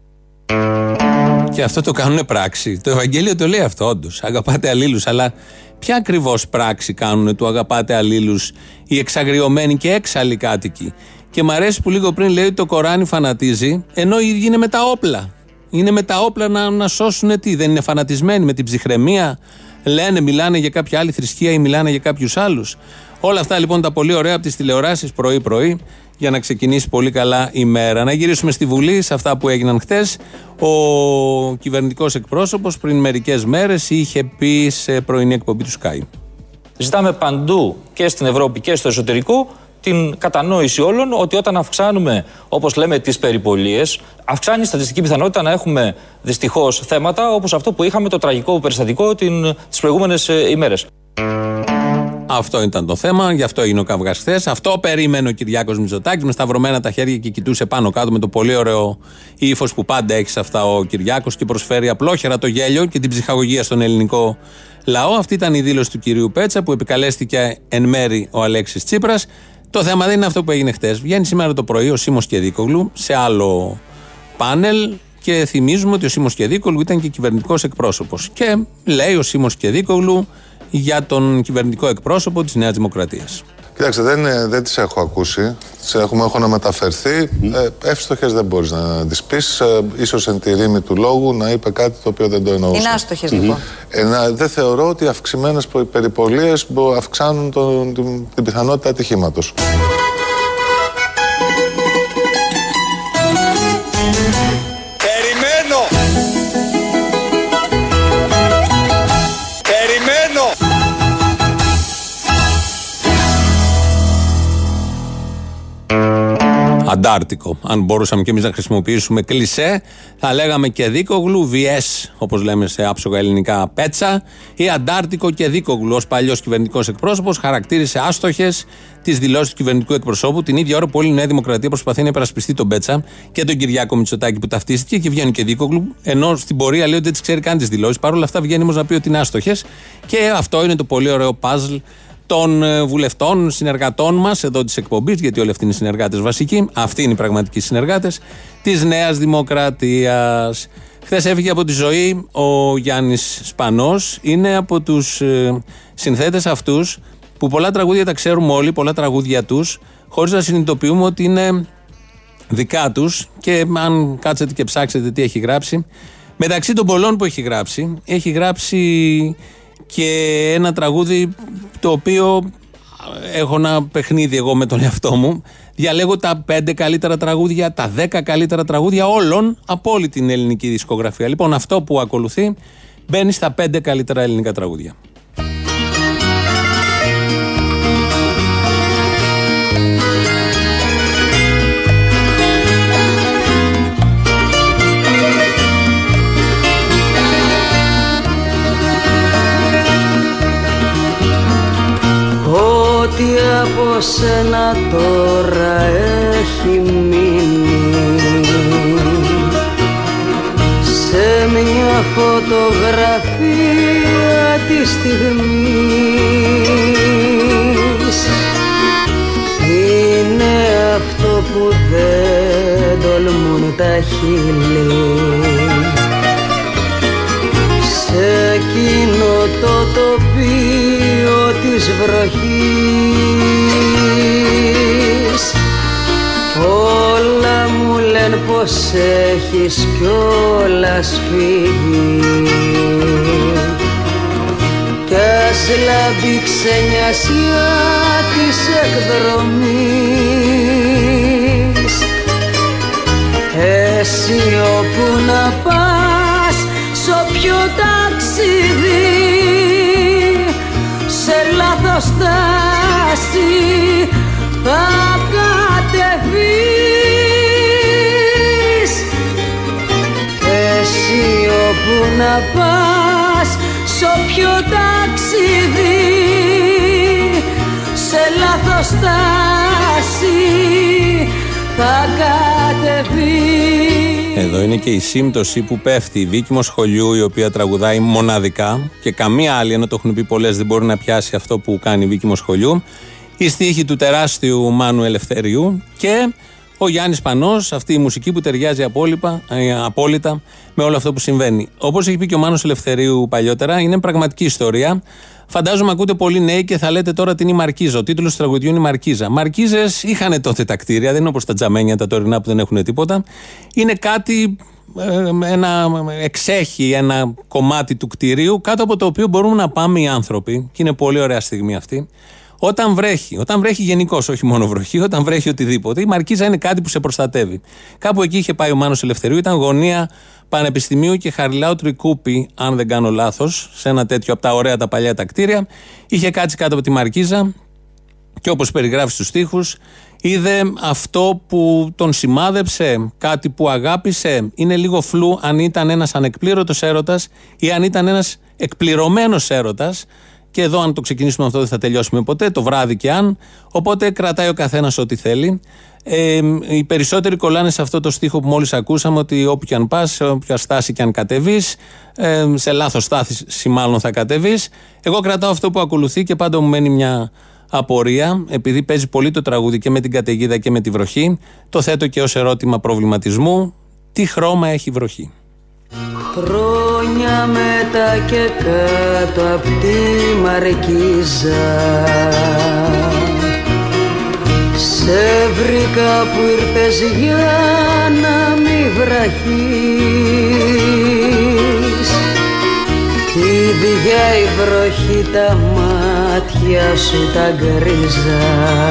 Και αυτό το κάνουν πράξη. Το Ευαγγέλιο το λέει αυτό, όντως. Αγαπάτε αλλήλους. Αλλά ποια ακριβώς πράξη κάνουν του αγαπάτε αλλήλους οι εξαγριωμένοι και έξαλλοι κάτοικοι? Και μ' αρέσει που λίγο πριν λέει ότι το Κοράνι φανατίζει, ενώ οι ίδιοι είναι με τα όπλα. Είναι με τα όπλα να, να σώσουν τι? Δεν είναι φανατισμένοι με την ψυχραιμία? Λένε, μιλάνε για κάποια άλλη θρησκεία ή μιλάνε για κάποιους άλλους. Όλα αυτά λοιπόν τα πολύ ωραία από τις τηλεοράσεις πρωί-πρωί, για να ξεκινήσει πολύ καλά η μέρα. Να γυρίσουμε στη Βουλή, σε αυτά που έγιναν χτες. Ο κυβερνητικός εκπρόσωπος πριν μερικές μέρες είχε πει σε πρωινή εκπομπή του Sky. Ζητάμε παντού και στην Ευρώπη και στο εσωτερικό την κατανόηση όλων ότι όταν αυξάνουμε, όπως λέμε, τις περιπολίες, αυξάνει η στατιστική πιθανότητα να έχουμε δυστυχώς θέματα όπως αυτό που είχαμε το τραγικό περιστατικό την, τις προηγούμενες ε, ημέρες. Αυτό ήταν το θέμα, γι' αυτό έγινε ο καυγάς χθες. Αυτό περίμενε ο Κυριάκος Μητσοτάκης με σταυρωμένα τα χέρια και κοιτούσε πάνω κάτω με το πολύ ωραίο ύφος που πάντα έχει σε αυτά ο Κυριάκος και προσφέρει απλόχερα το γέλιο και την ψυχαγωγία στον ελληνικό λαό. Αυτή ήταν η δήλωση του κυρίου Πέτσα που επικαλέστηκε εν μέρη ο Αλέξης Τσίπρας. Το θέμα δεν είναι αυτό που έγινε χθες. Βγαίνει σήμερα το πρωί ο Σίμος Κεδίκογλου σε άλλο πάνελ και θυμίζουμε ότι ο Σίμος Κεδίκογλου ήταν και κυβερνητικός εκπρόσωπος. Και λέει ο Σίμος Κεδίκογλου για τον κυβερνητικό εκπρόσωπο της Νέας Δημοκρατίας. Κοιτάξτε, δεν, δεν τις έχω ακούσει. Τις έχουμε, έχουν μεταφερθεί. Mm. Ε, εύστοχες δεν μπορείς να τις πεις. Ε, ίσως εν τη ρήμη του λόγου να είπε κάτι το οποίο δεν το εννοούσε. Είναι άστοχες mm-hmm. λοιπόν. Ε, να, δεν θεωρώ ότι αυξημένες περιπολίες αυξάνουν τον, την, την πιθανότητα ατυχήματος. Αντάρτικο. Αν μπορούσαμε και εμείς να χρησιμοποιήσουμε κλισέ, θα λέγαμε Κεδίκογλου βι ες, όπως λέμε σε άψογα ελληνικά, Πέτσα, ή Αντάρτικο Κεδίκογλου. Ως παλιός κυβερνητικός εκπρόσωπος, χαρακτήρισε άστοχες τις δηλώσεις του κυβερνητικού εκπροσώπου την ίδια ώρα που όλη η Νέα Δημοκρατία προσπαθεί να υπερασπιστεί τον Πέτσα και τον Κυριάκο Μητσοτάκη που ταυτίστηκε και βγαίνει και Κεδίκογλου, ενώ στην πορεία λέει ότι δεν τις ξέρει καν τις δηλώσεις. Παρ' όλα αυτά βγαίνει όμως να πει ότι είναι άστοχες και αυτό είναι το πολύ ωραίο puzzle των βουλευτών, συνεργατών μας εδώ της εκπομπής, γιατί όλοι αυτοί είναι συνεργάτες βασικοί, αυτοί είναι οι πραγματικοί συνεργάτες της Νέας Δημοκρατίας. Χθες έφυγε από τη ζωή ο Γιάννης Σπανός, είναι από τους ε, συνθέτες αυτούς που πολλά τραγούδια τα ξέρουμε όλοι, πολλά τραγούδια τους, χωρίς να συνειδητοποιούμε ότι είναι δικά τους και αν κάτσετε και ψάξετε τι έχει γράψει, μεταξύ των πολλών που έχει γράψει, έχει γράψει και ένα τραγούδι το οποίο έχω ένα παιχνίδι εγώ με τον εαυτό μου. Διαλέγω τα πέντε καλύτερα τραγούδια, τα δέκα καλύτερα τραγούδια όλων από όλη την ελληνική δισκογραφία. Λοιπόν, αυτό που ακολουθεί μπαίνει στα πέντε καλύτερα ελληνικά τραγούδια. Ό,τι από σένα τώρα έχει μείνει σε μια φωτογραφία της στιγμής, είναι αυτό που δεν τολμούν τα χείλη σε εκείνο το τοπίο της βροχής. Όλα μου λένε πως έχεις κιόλας φύγει κι ας λάμπει ξενιασιά της εκδρομής. Εσύ όπου να πας, σ' όποιο ταξίδι, σε λάθος στάση θα κατεβείς. Εσύ όπου να πας, σ' όποιο ταξίδι, σε λάθος στάση θα κατεβείς. Εδώ είναι και η σύμπτωση που πέφτει η Βίκη Μοσχολιού, η οποία τραγουδάει μοναδικά και καμία άλλη, ενώ το έχουν πει πολλές, δεν μπορεί να πιάσει αυτό που κάνει η Βίκη Μοσχολιού. Η στίχη του τεράστιου Μάνου Ελευθερίου και ο Γιάννης Πανός, αυτή η μουσική που ταιριάζει απόλυτα, απόλυτα με όλο αυτό που συμβαίνει. Όπως έχει πει και ο Μάνος Ελευθερίου παλιότερα, είναι πραγματική ιστορία. Φαντάζομαι ακούτε πολλοί νέοι και θα λέτε τώρα την η Μαρκίζα. Ο τίτλος του τραγουδιού είναι η Μαρκίζα. Μαρκίζες είχαν τότε τα κτίρια, δεν είναι όπως τα τζαμένια τα τωρινά που δεν έχουν τίποτα. Είναι κάτι, ένα εξέχει, ένα κομμάτι του κτίριου κάτω από το οποίο μπορούμε να πάμε οι άνθρωποι, και είναι πολύ ωραία στιγμή αυτή. Όταν βρέχει, όταν βρέχει γενικώς, όχι μόνο βροχή, όταν βρέχει οτιδήποτε, η Μαρκίζα είναι κάτι που σε προστατεύει. Κάπου εκεί είχε πάει ο Μάνος Ελευθερίου, ήταν γωνία Πανεπιστημίου και Χαριλάου Τρικούπη, αν δεν κάνω λάθος, σε ένα τέτοιο από τα ωραία τα παλιά τα κτίρια. Είχε κάτσει κάτω από τη Μαρκίζα και όπως περιγράφει στους στίχους, είδε αυτό που τον σημάδεψε, κάτι που αγάπησε. Είναι λίγο φλού αν ήταν ένας ανεκπλήρωτος έρωτας ή αν ήταν ένας εκπληρωμένος έρωτας. Και εδώ, αν το ξεκινήσουμε αυτό, δεν θα τελειώσουμε ποτέ, το βράδυ και αν. Οπότε κρατάει ο καθένας ό,τι θέλει. Ε, οι περισσότεροι κολλάνε σε αυτό το στίχο που μόλις ακούσαμε, ότι όπου και αν πας, σε όποια στάση και αν κατεβείς, ε, σε λάθος στάση μάλλον θα κατεβείς. Εγώ κρατάω αυτό που ακολουθεί και πάντα μου μένει μια απορία, επειδή παίζει πολύ το τραγούδι και με την καταιγίδα και με τη βροχή. Το θέτω και ως ερώτημα προβληματισμού. Τι χρώμα έχει η βροχή? Χρόνια μετά και κάτω απ' τη Μαρκίζα σε βρήκα που ήρθες για να μη βραχείς. Ίδια η βροχή τα μάτια σου τα γκρίζα,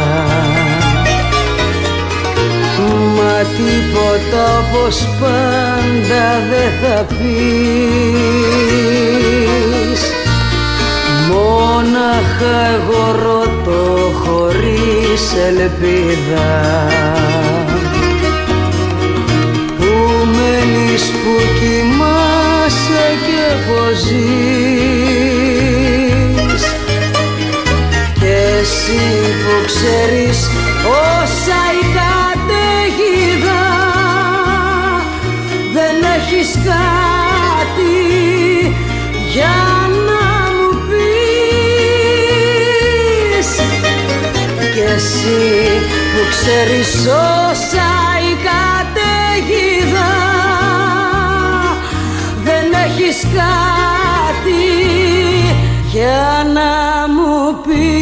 μα τίποτα όπως πάντα δεν θα πεις. Μόναχα εγώ ρωτώ χωρίς ελπίδα, που μένεις, που κοιμάσαι και πως ζεις. Και εσύ που ξέρεις όσα η καταιγίδα, δεν έχεις κάτι για να μου πεις. Και εσύ που ξέρεις όσα η καταιγίδα, δεν έχεις κάτι για να μου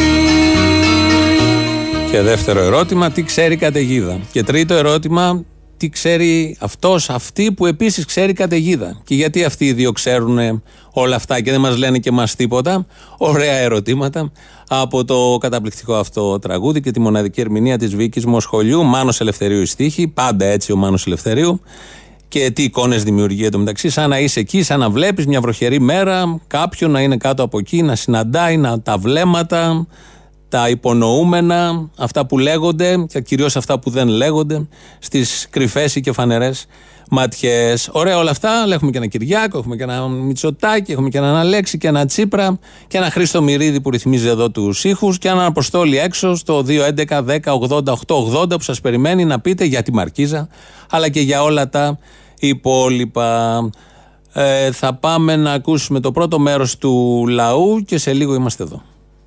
πεις. Και δεύτερο ερώτημα, τι ξέρει η καταιγίδα? Και τρίτο ερώτημα, τι ξέρει αυτός, αυτή που επίσης ξέρει καταιγίδα. Και γιατί αυτοί οι δύο ξέρουν όλα αυτά και δεν μας λένε και εμάς τίποτα. Ωραία ερωτήματα από το καταπληκτικό αυτό τραγούδι και τη μοναδική ερμηνεία της Βίκης Μοσχολιού. Μάνος Ελευθερίου η στίχη, πάντα έτσι ο Μάνος Ελευθερίου. Και τι εικόνες δημιουργεί εντωμεταξύ, σαν να είσαι εκεί, σαν να βλέπεις μια βροχερή μέρα κάποιον να είναι κάτω από εκεί, να συναντάει να, τα βλέμματα, τα υπονοούμενα, αυτά που λέγονται και κυρίως αυτά που δεν λέγονται στις κρυφές ή και φανερές ματιές. Ωραία όλα αυτά, αλλά έχουμε και ένα Κυριάκο, έχουμε και ένα Μητσοτάκη, έχουμε και έναν Αλέξη και ένα Τσίπρα και ένα Χρήστο Μυρίδη που ρυθμίζει εδώ τους ήχους και έναν Αποστόλη έξω στο δύο έντεκα δέκα ογδόντα οκτώ ογδόντα που σας περιμένει να πείτε για τη Μαρκίζα αλλά και για όλα τα υπόλοιπα. Ε, θα πάμε να ακούσουμε το πρώτο μέρος του λαού και σε λίγο είμαστε εδώ.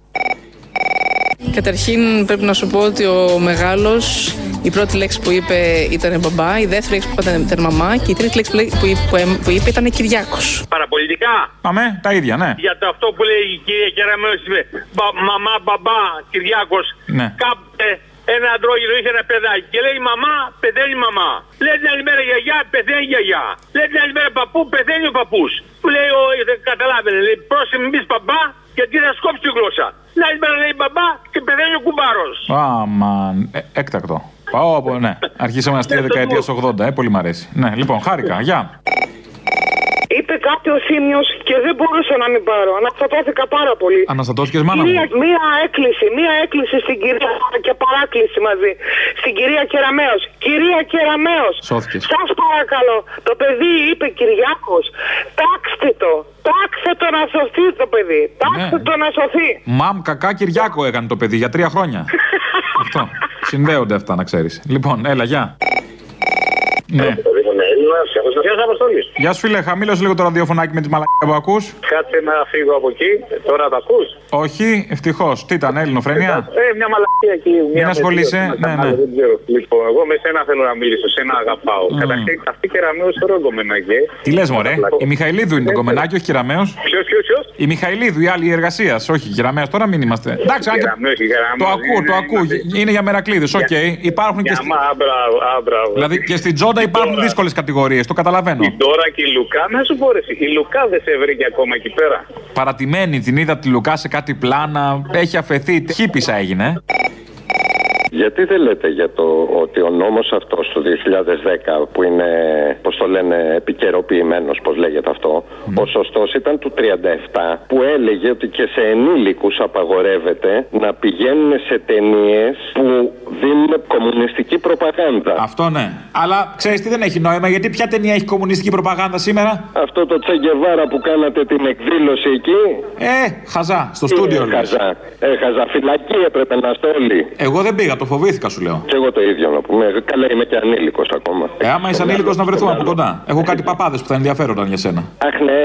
Καταρχήν πρέπει να σου πω ότι ο μεγάλος, η πρώτη λέξη που είπε ήταν μπαμπά, η δεύτερη λέξη που είπε ήταν μαμά και η τρίτη λέξη που είπε, που είπε ήταν Κυριάκος. Παραπολιτικά. Πάμε, τα ίδια, ναι. Για το αυτό που λέει η κυρία Κεραμέως, μαμά, μπαμπά, Κυριάκος. Ναι. Κάποτε ένα αντρόγινο είχε ένα παιδάκι και λέει μαμά, πεθαίνει μαμά. Λέει την άλλη μέρα γιαγιά, πεθαίνει γιαγιά. Λέει την άλλη μέρα παππού, πεθαίνει ο παππούς. Που λέει, ο, καταλάβαινε, λέει πρόσεχε μην πεις μπαμπά γιατί θα σκόψει τη γλώσσα. Την άλλη μέρα λέει μπαμπά και πεθαίνει ο κουμπάρος. Αμαν, ε, έκτακτο. Πάω από, ναι. Αρχίσαμε αστεία δεκαετίας ογδόντα, ε, πολύ μ' αρέσει. Ναι, λοιπόν, χάρηκα, γεια. Είπε κάποιο Θήμιος και δεν μπορούσα να μην πάρω. Αναστατώθηκα πάρα πολύ. Αναστατώθηκες, μάνα μου. Μία, μία έκκληση, μία έκκληση στην κυρία και παράκληση μαζί. Στην κυρία Κεραμέως. Κυρία Κεραμέως. Σώθηκες. Σας παρακαλώ. Το παιδί είπε Κυριάκος. Τάξτε το. Τάξτε το να σωθεί το παιδί. Τάξτε ναι. το να σωθεί. Μαμ, κακά Κυριάκο έκανε το παιδί για τρία χρόνια. Αυτό. Συνδέονται αυτά, να ξέρεις. Λοιπόν, έλα, γεια. Ναι. Γεια σας, Αποστόλης. Γεια σου, φίλε, χαμήλωσε λίγο το ραδιοφωνάκι με τις μαλακίες που ακούς. Κάτσε να φύγω από εκεί, τώρα τα ακούς. Όχι, ευτυχώς. Τι ήταν, ελληνοφρένεια. Ε, μια μαλακία εκεί. Μην ασχολείσαι. Ναι, ναι. Δεν ξέρω. Λοιπόν, εγώ με σένα θέλω να μιλήσω, σένα αγαπάω. Mm. Καταρχήν, αυτή η Κεραμέως τώρα γκομενάκι. Τι λες, μωρέ. Η Μιχαηλίδου είναι το γκομενάκι, όχι Κεραμέως. Ποιος, ποιος, ποιος. Η Μιχαηλίδου, η άλλη εργασία. Όχι, Κεραμέως, τώρα μην είμαστε. Εντάξει, αν το ακούω, το ακούω. Είναι για μερακλείδες, οκ. Υπάρχουν και. Δηλαδή και στην Τζόντα υπάρχουν δύσκολες κατηγορίες, το καταλαβαίνω. Η Ντόρα και η Λουκά, να σου πω ρε, η Λουκά δεν σε βρήκε ακόμα εκεί πέρα. Παρατημένη, την είδα τη Λουκά σε κάτι πλάνα, έχει αφαιθεί, χύπησα έγινε. Γιατί δεν λέτε για το ότι ο νόμος αυτός του δύο χιλιάδες δέκα που είναι, πώς το λένε, επικαιροποιημένος, πώς λέγεται αυτό, mm. ο σωστός ήταν του τριάντα επτά που έλεγε ότι και σε ενήλικους απαγορεύεται να πηγαίνουν σε ταινίες που δίνουν κομμουνιστική προπαγάνδα. Αυτό ναι. Αλλά ξέρεις τι δεν έχει νόημα, γιατί ποια ταινία έχει κομμουνιστική προπαγάνδα σήμερα? Αυτό το Τσεγκεβάρα που κάνατε την εκδήλωση εκεί. Ε, χαζά, στο στούντιο. Ε, χαζά. Ε, χαζά. Φυλακή έπρεπε να είστε όλοι. Εγώ δεν πήγα, το φοβήθηκα σου λέω. Και εγώ το ίδιο να πούμε. Καλά, είμαι και ανήλικος ακόμα. Ε, άμα είσαι ανήλικος να βρεθούμε από κοντά. Έχω κάτι παπάδες που θα ενδιαφέρονταν για σένα. Αχ, ναι.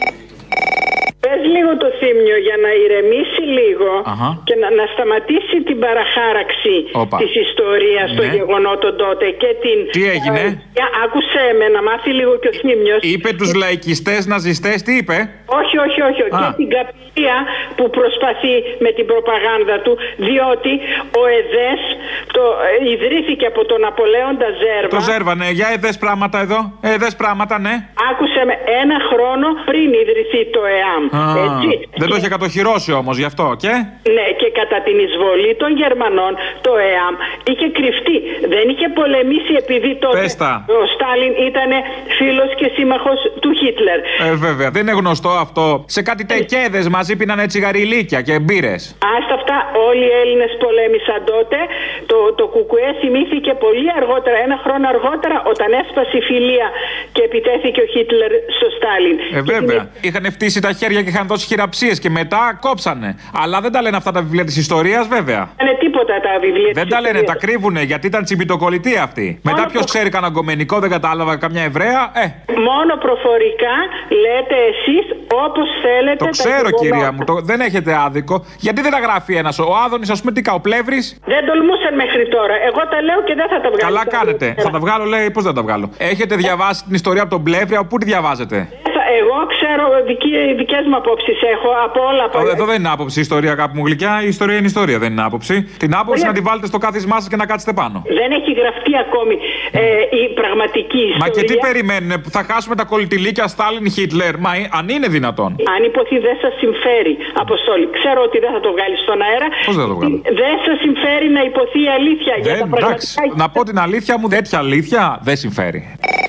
Πες λίγο το Θήμιο για να ηρεμήσει λίγο. Αχα. Και να, να σταματήσει την παραχάραξη Όπα. της ιστορίας των ναι. γεγονότων τότε και την... Τι έγινε? Ε, άκουσέ με να μάθει λίγο και ο Θήμιος. Είπε τους λαϊκιστές ναζιστές, τι είπε? Όχι, όχι, όχι. Α. Και την καπηλεία που προσπαθεί με την προπαγάνδα του, διότι ο ΕΔΕΣ το, ε, ιδρύθηκε από τον Απολέοντα Ζέρβα. Το Ζέρβα, ναι. Για ΕΔΕΣ πράγματα εδώ. ΕΔΕΣ πράγματα, ναι. Άκουσε με, ένα χρόνο πριν ιδρυθεί το ΕΑΜ. Α, έτσι. δεν το είχε κατοχυρώσει όμως γι' αυτό, και? Ναι, και κατά την εισβολή των Γερμανών το ΕΑΜ είχε κρυφτεί. Δεν είχε πολεμήσει επειδή τότε ο Στάλιν ήταν φίλος και σύμμαχος του Χίτλερ. Ε, βέβαια, δεν είναι γνωστό αυτό. Σε κάτι τεκέδες μαζί πίνανε τσιγαριλίκια και μπύρες. Άστα αυτά, όλοι οι Έλληνες πολέμησαν τότε. Το, το Κουκουέ θυμήθηκε πολύ αργότερα, ένα χρόνο αργότερα, όταν έσπασε η φιλία και επιτέθηκε ο Χίτλερ στο Στάλιν. Ε, βέβαια. Την... Είχαν φτύσει τα χέρια και είχαν δώσει χειραψίες και μετά κόψανε. Αλλά δεν τα λένε αυτά τα βιβλία της ιστορίας, βέβαια. Δεν είναι τίποτα τα βιβλία. Δεν τα λένε, τα κρύβουνε γιατί ήταν τσιμπιτοκολλητοί αυτοί. Μόνο μετά ποιος προ... ξέρει κανένα γκομενικό, δεν κατάλαβα, καμιά Εβραία. Ε. Μόνο προφορικά λέτε εσείς όπως θέλετε. Το ξέρω, κυρία μου, το... δεν έχετε άδικο. Γιατί δεν τα γράφει ένας? Ο Άδωνης, ας πούμε, τι καεί, ο Πλεύρης. Δεν τολμούσαν μέχρι τώρα. Εγώ τα λέω και δεν θα τα βγάλω. Καλά κάνετε. Θα τα βγάλω, λέει, πώς δεν τα βγάλω. Έχετε διαβάσει την ιστορία από τον Πλεύρη, από πού τη διαβάζετε? Εγώ ξέρω ξέρω, δικές μου απόψεις έχω από όλα. Από... Εδώ δεν είναι άποψη η ιστορία, αγάπη μου γλυκιά. Η ιστορία είναι ιστορία, δεν είναι άποψη. Την άποψη Ωραία. να τη βάλετε στο κάθισμά σας και να κάτσετε πάνω. Δεν έχει γραφτεί ακόμη ε, η πραγματική ιστορία. Μα και τι περιμένουν, που θα χάσουμε τα κολλητηλίκια Στάλιν Χίτλερ. Μα αν είναι δυνατόν. Αν υποθεί δεν σας συμφέρει, Αποστόλη. Ξέρω ότι δεν θα το βγάλει στον αέρα. Πώς δεν θα το βγάλω. Δεν σας συμφέρει να υποθεί η αλήθεια δεν, για τα πραγματικά. Εντάξει, να πω την αλήθεια μου, τέτοια αλήθεια δεν συμφέρει.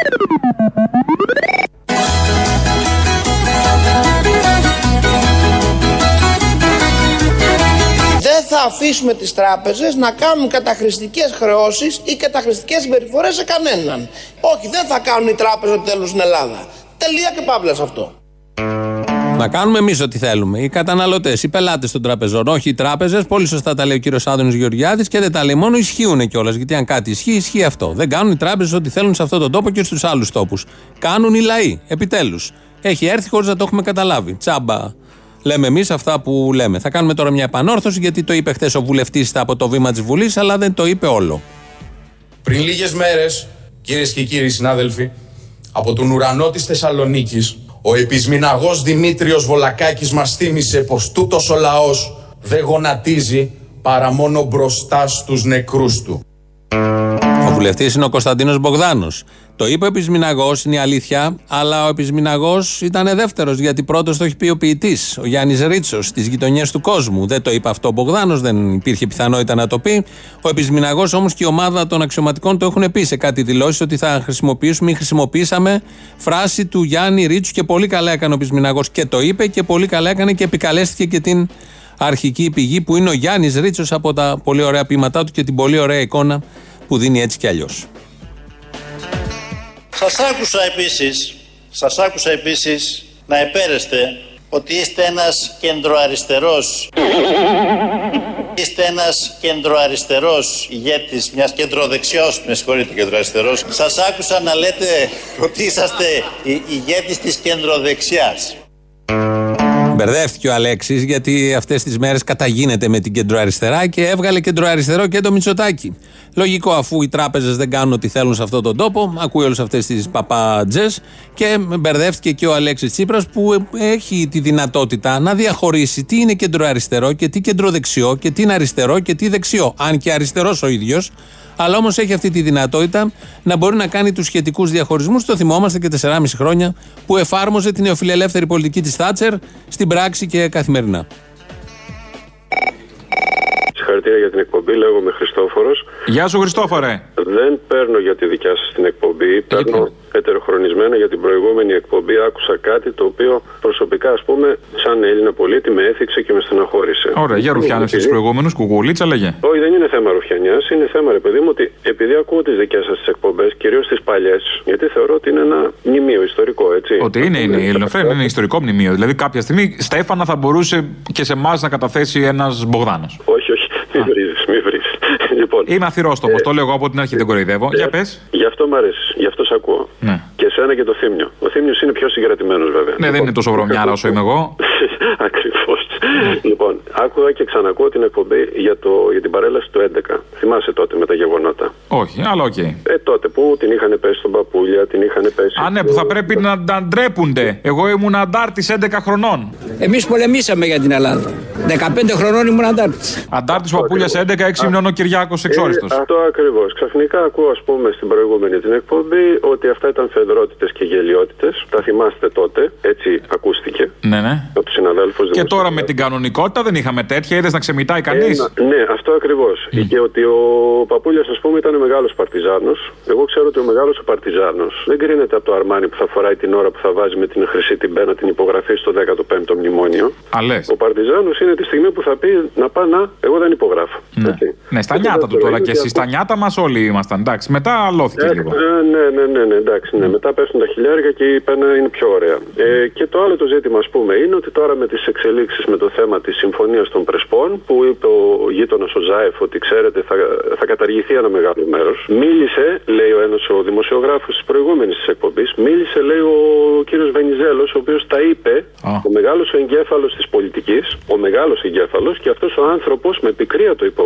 Δεν θα αφήσουμε τις τράπεζες να κάνουν καταχρηστικές χρεώσεις ή καταχρηστικές συμπεριφορές σε κανέναν. Όχι, δεν θα κάνουν οι τράπεζες ό,τι θέλουν στην Ελλάδα. Τελεία και παύλα σε αυτό. Να κάνουμε εμείς ό,τι θέλουμε. Οι καταναλωτές, οι πελάτες των τραπεζών, όχι οι τράπεζες. Πολύ σωστά τα λέει ο κύριος Άδωνης Γεωργιάδης και δεν τα λέει μόνο, ισχύουν κιόλας. Γιατί αν κάτι ισχύει, ισχύει αυτό. Δεν κάνουν οι τράπεζες ό,τι θέλουν σε αυτόν τον τόπο και στους άλλους τόπους. Κάνουν οι λαοί. Επιτέλους. Έχει έρθει χωρίς να το έχουμε καταλάβει. Τσάμπα. Λέμε εμείς αυτά που λέμε. Θα κάνουμε τώρα μια επανόρθωση γιατί το είπε χθες ο βουλευτής από το βήμα της Βουλής, αλλά δεν το είπε όλο. Πριν λίγες μέρες, κυρίες και κύριοι συνάδελφοι, από τον ουρανό της Θεσσαλονίκης, ο επισμηναγός Δημήτριος Βολακάκης μας θύμισε πως τούτος ο λαός δεν γονατίζει παρά μόνο μπροστά στους νεκρούς του. Ο βουλευτής είναι ο Κωνσταντίνος Μπογδάνος. Το είπε ο επισμηναγός, είναι η αλήθεια, αλλά ο επισμηναγός ήταν δεύτερος, γιατί πρώτος το έχει πει ο ποιητής, ο Γιάννης Ρίτσος, στις γειτονιές του κόσμου. Δεν το είπε αυτό ο Μπογδάνος, δεν υπήρχε πιθανότητα να το πει. Ο επισμηναγός όμως και η ομάδα των αξιωματικών το έχουν πει σε κάτι δηλώσεις ότι θα χρησιμοποιήσουμε ή χρησιμοποίησαμε φράση του Γιάννη Ρίτσου και πολύ καλά έκανε ο επισμηναγός και το είπε και πολύ καλά έκανε και επικαλέστηκε και την αρχική πηγή που είναι ο Γιάννης Ρίτσος από τα πολύ ωραία ποίηματά του και την πολύ ωραία εικόνα που δίνει έτσι κι αλλιώς. Σας άκουσα επίσης, σας άκουσα επίσης να επέρεστε ότι είστε ένας κεντροαριστερός είστε ένας κεντροαριστερός ηγέτης μιας κεντροδεξιός, με συγχωρείτε, κεντροαριστερός. Σας άκουσα να λέτε ότι είσαστε ηγέτης της κεντροδεξιάς. Μπερδεύτηκε ο Αλέξης γιατί αυτές τις μέρες καταγίνεται με την κεντροαριστερά και έβγαλε κεντροαριστερό και το Μητσοτάκη. Λογικό, αφού οι τράπεζες δεν κάνουν ό,τι θέλουν σε αυτόν τον τόπο, ακούει όλες αυτές τις παπατζές και μπερδεύτηκε και ο Αλέξης Τσίπρας που έχει τη δυνατότητα να διαχωρίσει τι είναι κεντροαριστερό και τι κεντροδεξιό και τι είναι αριστερό και τι δεξιό. Αν και αριστερός ο ίδιος, αλλά όμως έχει αυτή τη δυνατότητα να μπορεί να κάνει τους σχετικούς διαχωρισμούς. Το θυμόμαστε και τεσσεράμισι χρόνια που εφάρμοζε την νεοφιλελεύθερη πολιτική της Θάτσερ στην πράξη και καθημερινά. Συγχαρητήρια για την εκπομπή, λέγομαι Χριστόφορος. Γεια σου Χριστόφορε. Δεν παίρνω για τη δικιά σας την εκπομπή, παίρνω ετεροχρονισμένα για την προηγούμενη εκπομπή. Άκουσα κάτι το οποίο προσωπικά, ας πούμε, σαν Έλληνα πολίτη, με έθιξε και με στεναχώρησε. Ωραία, για ρουφιάνες τους προηγούμενους, κουκουλίτσα λέγε. Όχι, δεν είναι θέμα ρουφιανιάς, είναι θέμα, ρε παιδί μου, ότι επειδή ακούω τις δικές σας τις εκπομπές, κυρίως τις παλιές, γιατί θεωρώ ότι είναι ένα μνημείο ιστορικό, έτσι. Ότι είναι, είναι, η Ελληνοφρένεια είναι ιστορικό μνημείο. Δηλαδή, κάποια στιγμή Στέφανα θα μπορούσε και σε εμάς να καταθέσει ένας Μπογδάνος. Όχι, όχι, μη βρίζεις, μη βρίζεις. Λοιπόν, είμαι αθυρόστομος, ε, το λέω από την αρχή, δεν κοροϊδεύω. Ε, Για πες. Γι' αυτό μ' αρέσει, γι' αυτό σ' ακούω. Ναι. Και εσένα και το Θήμιο. Ο Θήμιος είναι πιο συγκρατημένος βέβαια. Ναι, λοιπόν, δεν είναι τόσο βρωμιάρα όσο είμαι εγώ. Ακριβώς. Λοιπόν, άκουγα και ξανακούω την εκπομπή για, το, για την παρέλαση του έντεκα. Θυμάσαι τότε με τα γεγονότα. Όχι, αλλά οκ. Okay. Ε, τότε που την είχαν πέσει στον Παπούλια, την είχαν πέσει. Α, ναι, που θα πρέπει να, να ντρέπονται. Εγώ ήμουν αντάρτης έντεκα χρονών. Εμείς πολεμήσαμε για την Ελλάδα. δεκαπέντε χρονών ήμουν αντάρτης. Αντάρτης Παπούλιας έντεκα, έξι μηνών ο Κυριάκος εξόριστος. Αυτό ακριβώς. Ξαφνικά ακούω, ας πούμε, στην προηγούμενη την εκπομπή ότι αυτά ήταν φεδρότητες και γελιότητες. Τα θυμάστε τότε, έτσι ακούστηκε. Ναι, ναι. Από τους συναδέλφους. Και τώρα με την κανονικότητα δεν είχαμε τέτοια, είδες να ξεμητάει κανείς. Ε, ναι, αυτό ακριβώς. Mm. Και ότι ο Παπούλιας, ας πούμε, ήταν μεγάλος παρτιζάνος. Εγώ ξέρω ότι ο μεγάλος ο παρτιζάνος δεν κρίνεται από το αρμάνι που θα φοράει την ώρα που θα βάζει με την χρυσή την πένα την υπογραφή στο δέκατο πέμπτο μνημόνιο. Αλές. Ο παρτιζάνος είναι τη στιγμή που θα πει να πάει να, εγώ δεν υπογράφω. Ναι, ναι, στα νιάτα του τώρα και εσείς. Στα νιάτα μας όλοι ήμασταν. Εντάξει, μετά αλώθηκε ε, λίγο. Ε, ναι, ναι, ναι, ναι, εντάξει. Ναι. Mm. Μετά πέφτουν τα χιλιάρια και η πένα είναι πιο ωραία. Ε, και το άλλο το ζήτημα, ας πούμε, είναι ότι τώρα με τις εξελίξεις με το θέμα της συμφωνίας των Πρεσπών, που είπε ο γείτονας ο Ζάεφ ότι ξέρετε θα, θα καταργηθεί ένα μεγάλο μέρος. Μίλησε, λέει ο ένας ο δημοσιογράφος της προηγούμενης εκπομπής, μίλησε, λέει ο κύριος Βενιζέλος, ο οποίος τα είπε, oh. ο μεγάλος ο εγκέφαλος της πολιτικής, ο μεγάλος εγκέφαλος, και αυτός ο άνθρωπος με πικρία το είπε ο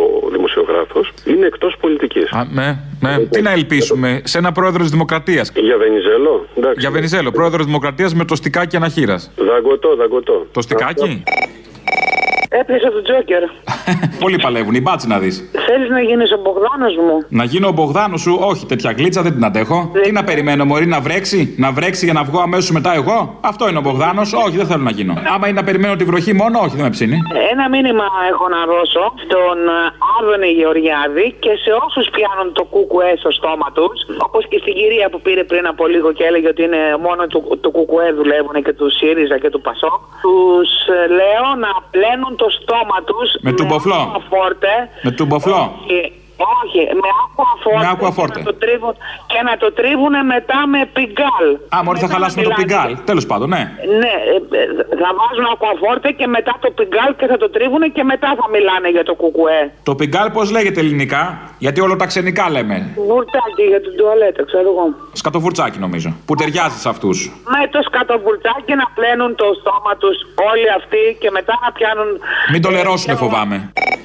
δημοσιογράφος, είναι εκτός πολιτικής. Α, ναι, ναι. Τι να ελπίσουμε, σε ένα πρόεδρο της Δημοκρατίας. Για Βενιζέλο, εντάξει. Για Βενιζέλο, πρόεδρο της Δημοκρατίας με το στικάκι αναχείρας. Δαγκωτό, δαγκωτό. Το στικάκι. Έπιασα τον Τζόκερ. Πολλοί παλεύουν, η μπάτση να δεις. Θέλεις να γίνεις ο Μπογδάνος μου? Να γίνω ο Μπογδάνος σου, όχι, τέτοια γλίτσα δεν την αντέχω. Δεν... Τι να περιμένω, μωρή, να βρέξει, να βρέξει για να βγω αμέσως μετά εγώ. Αυτό είναι ο Μπογδάνος, όχι, δεν θέλω να γίνω. Άμα είναι να περιμένω τη βροχή μόνο, όχι, δεν με ψήνει. Ένα μήνυμα έχω να δώσω στον Άδωνη Γεωργιάδη και σε όσους πιάνουν το κουκουέ στο στόμα τους, όπως και στην κυρία που πήρε πριν από λίγο και έλεγε ότι είναι μόνο το, το κουκουέ δουλεύουν και του ΣΥΡΙΖΑ και του ΠΑΣΟΚ. Τους λέω να πλένουν το στόμα τους με, με τουμποφλό. Με τουμποφλό. Όχι, με aquaforte. Με και, και να το τρίβουν μετά με πιγκάλ. Α, μόλις θα χαλάσουμε το πιγκάλ. Τέλος πάντων, ναι. Ναι, θα βάζουν aquaforte και μετά το πιγκάλ και θα το τρίβουν και μετά θα μιλάνε για το κουκουέ. Το πιγκάλ πώς λέγεται ελληνικά, γιατί όλο τα ξενικά λέμε. Βουρτσάκι για την τουαλέτα, ξέρω εγώ. Σκατοβουρτσάκι νομίζω, που ταιριάζει σε αυτούς. Με το σκατοβουρτσάκι να πλένουν το στόμα τους όλοι αυτοί και μετά να πιάνουν. Μην το λερώσουνε, φοβάμαι.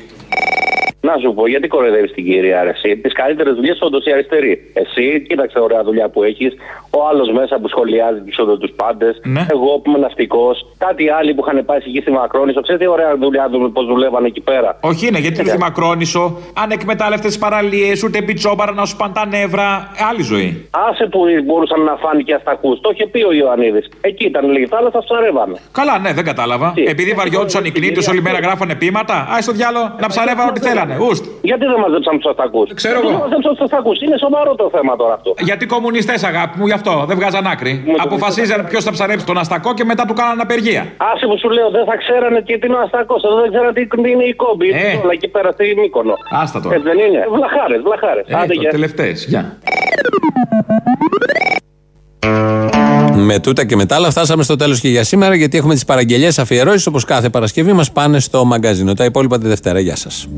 Να σου πω, γιατί κοροϊδεύεις την κυρία Αρεσί? Τις καλύτερες δουλειές όντως η αριστερή. Εσύ, κοίταξε ωραία δουλειά που έχεις. Ο άλλος μέσα που σχολιάζει τους όντως τους πάντες. Ναι. Εγώ που είμαι ναυτικός. Κάτι άλλοι που είχαν πάει εκεί στη Μακρόνισσο. Ξέρετε τι ωραία δουλειά του, πώς δουλεύαν εκεί πέρα. Όχι, είναι γιατί στη Μακρόνισσο, αν εκμετάλλευτες τις παραλίες, ούτε πιτσόμπαρα να σου πάνε τα νεύρα. Άλλη ζωή. Άσε που μπορούσαν να φάνε και αστακούς. Το είχε πει ο Ιωαννίδης. Εκεί ήταν λίγη θάλασσα, ψαρεύανε. Καλά, ναι, δεν κατάλαβα. Τι? Επειδή βαριόντουσαν οι κνήτες όλη μέρα γράφανε πείματα. Α, στο διάλο να ψαρεύαν ό,τι θέλανε. Ουστ. Γιατί δεν μαζέψαν τους αστακούς? Ξέρω εγώ. Δεν μαζέψαν τους αστακούς. Είναι σοβαρό το θέμα τώρα αυτό. Γιατί κομμουνιστές, αγάπη μου, γι' αυτό δεν βγάζαν άκρη. Αποφασίζαν ποιος θα ψαρέψει τον αστακό και μετά του κάνανε απεργία. Άσε που σου λέω, δεν θα ξέρανε τι είναι ο αστακός. Εδώ δεν ξέρανε τι είναι η κόμπη. Ε. Όλα εκεί πέρα στη Μύκονο. Άστα τώρα. Ε, δεν είναι. Βλαχάρες, βλαχάρες. Ε, Άντε, για. Τελευταίες. Γεια. Με τούτα και μετά, αλλά φτάσαμε στο τέλος και για σήμερα, γιατί έχουμε τις παραγγελίες αφιερώσεις όπως κάθε Παρασκευή μας πάνε στο μαγκαζίνο. Τα υπόλοιπα τη Δευτέρα. Γεια σας.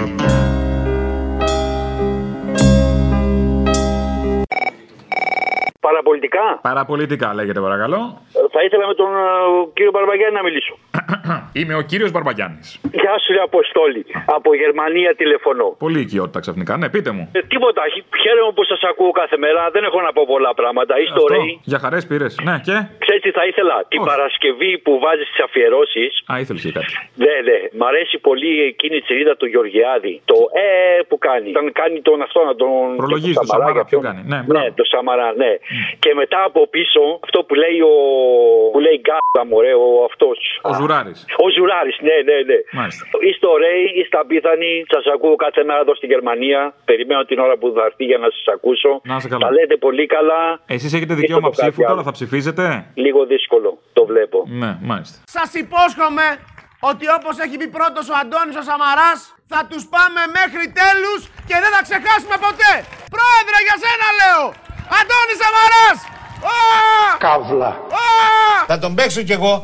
Παραπολιτικά. Παραπολιτικά λέγεται, παρακαλώ. Ε, θα ήθελα με τον uh, κύριο Μπαρμπαγιάννη να μιλήσω. Είμαι ο κύριος Μπαρμπαγιάννης. Γεια σου, ρε Αποστόλη. Από Γερμανία τηλεφωνώ. Πολύ οικειότητα ξαφνικά, ναι, πείτε μου. Ε, τίποτα. Χαίρομαι που σας ακούω κάθε μέρα. Δεν έχω να πω πολλά πράγματα. Είστε ωραίοι. Για χαρές πήρες. Ναι, και. Ξέρεις τι θα ήθελα? Όχι. Την Παρασκευή που βάζεις τις αφιερώσεις. Α, ήθελες και κάτι. Ναι, ναι. Μ' αρέσει πολύ εκείνη η σελίδα του Γεωργιάδη. Το ε που κάνει. Όταν κάνει τον αυτό να τον. Προλογίζει το Σαμαρά, ποιο κάνει. Ναι, ναι, το Σαμαρά, ναι. Mm. Και μετά από πίσω αυτό που λέει ο. που λέει γκάτα, μωρέ, ο αυτός. Ο Ζουράρης. Ο Ζουράρης, ναι, ναι, ναι. Μάλιστα. Είστε ωραίοι, είστε απίθανοι. Σας ακούω κάθε μέρα εδώ στη Γερμανία. Περιμένω την ώρα που θα έρθει για να σας ακούσω. Να είστε καλά. Τα λέτε πολύ καλά. Εσείς έχετε δικαίωμα ψήφου, τώρα θα ψηφίζετε. Λίγο δύσκολο, το βλέπω. Ναι, μάλιστα. Σας υπόσχομαι ότι όπως έχει πει πρώτος ο Αντώνης ο Σαμαράς, θα τους πάμε μέχρι τέλους και δεν θα ξεχάσουμε ποτέ. Πρόεδρε, για σένα λέω! Αντώνης Σαμαράς! Καύλα. Θα τον παίξω κι εγώ.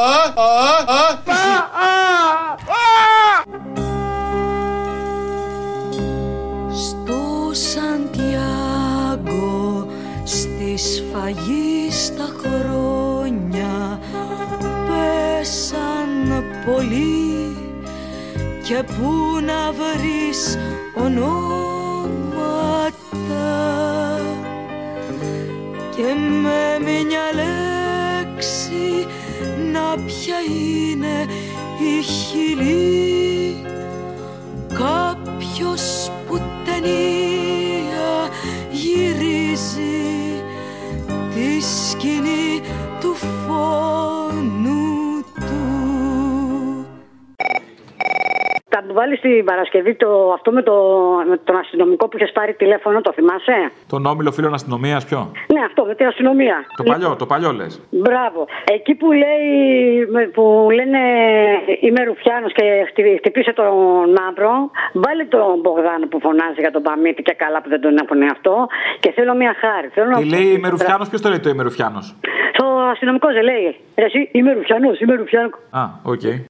Στο Σαντιάγκο, στη σφαγή στα χρόνια πέσαν πολλοί και πού να βρεις ονόματα και με μια λέξη να ποια είναι η χειλή κάποιος που ταινία γυρίζει τη σκηνή του φόνου του. Θα του βάλεις την Παρασκευή το, αυτό με, το, με τον αστυνομικό που είχες πάρει τηλέφωνο, το θυμάσαι? Τον όμιλο φίλων αστυνομίας, ποιο? Ναι, αυτό με την αστυνομία. Το Λε... παλιό, το παλιό λες. Μπράβο. Εκεί που λέει, που λένε είμαι Ρουφιάνος και χτυπήσε τον Άμπρο, βάλε τον Μπογδάνο που φωνάζει για τον Παμίτη και καλά που δεν τον έχουν αυτό και θέλω μια χάρη. Θέλω τι να... λέει είμαι Ρουφιάνος, ποιος το λέει το είμαι Ρουφιάνος? Το αστυνομικό δεν λέει. Εσύ είμαι Ρουφιάνος, είμαι Ρουφιάνος. Α, οκ. Okay.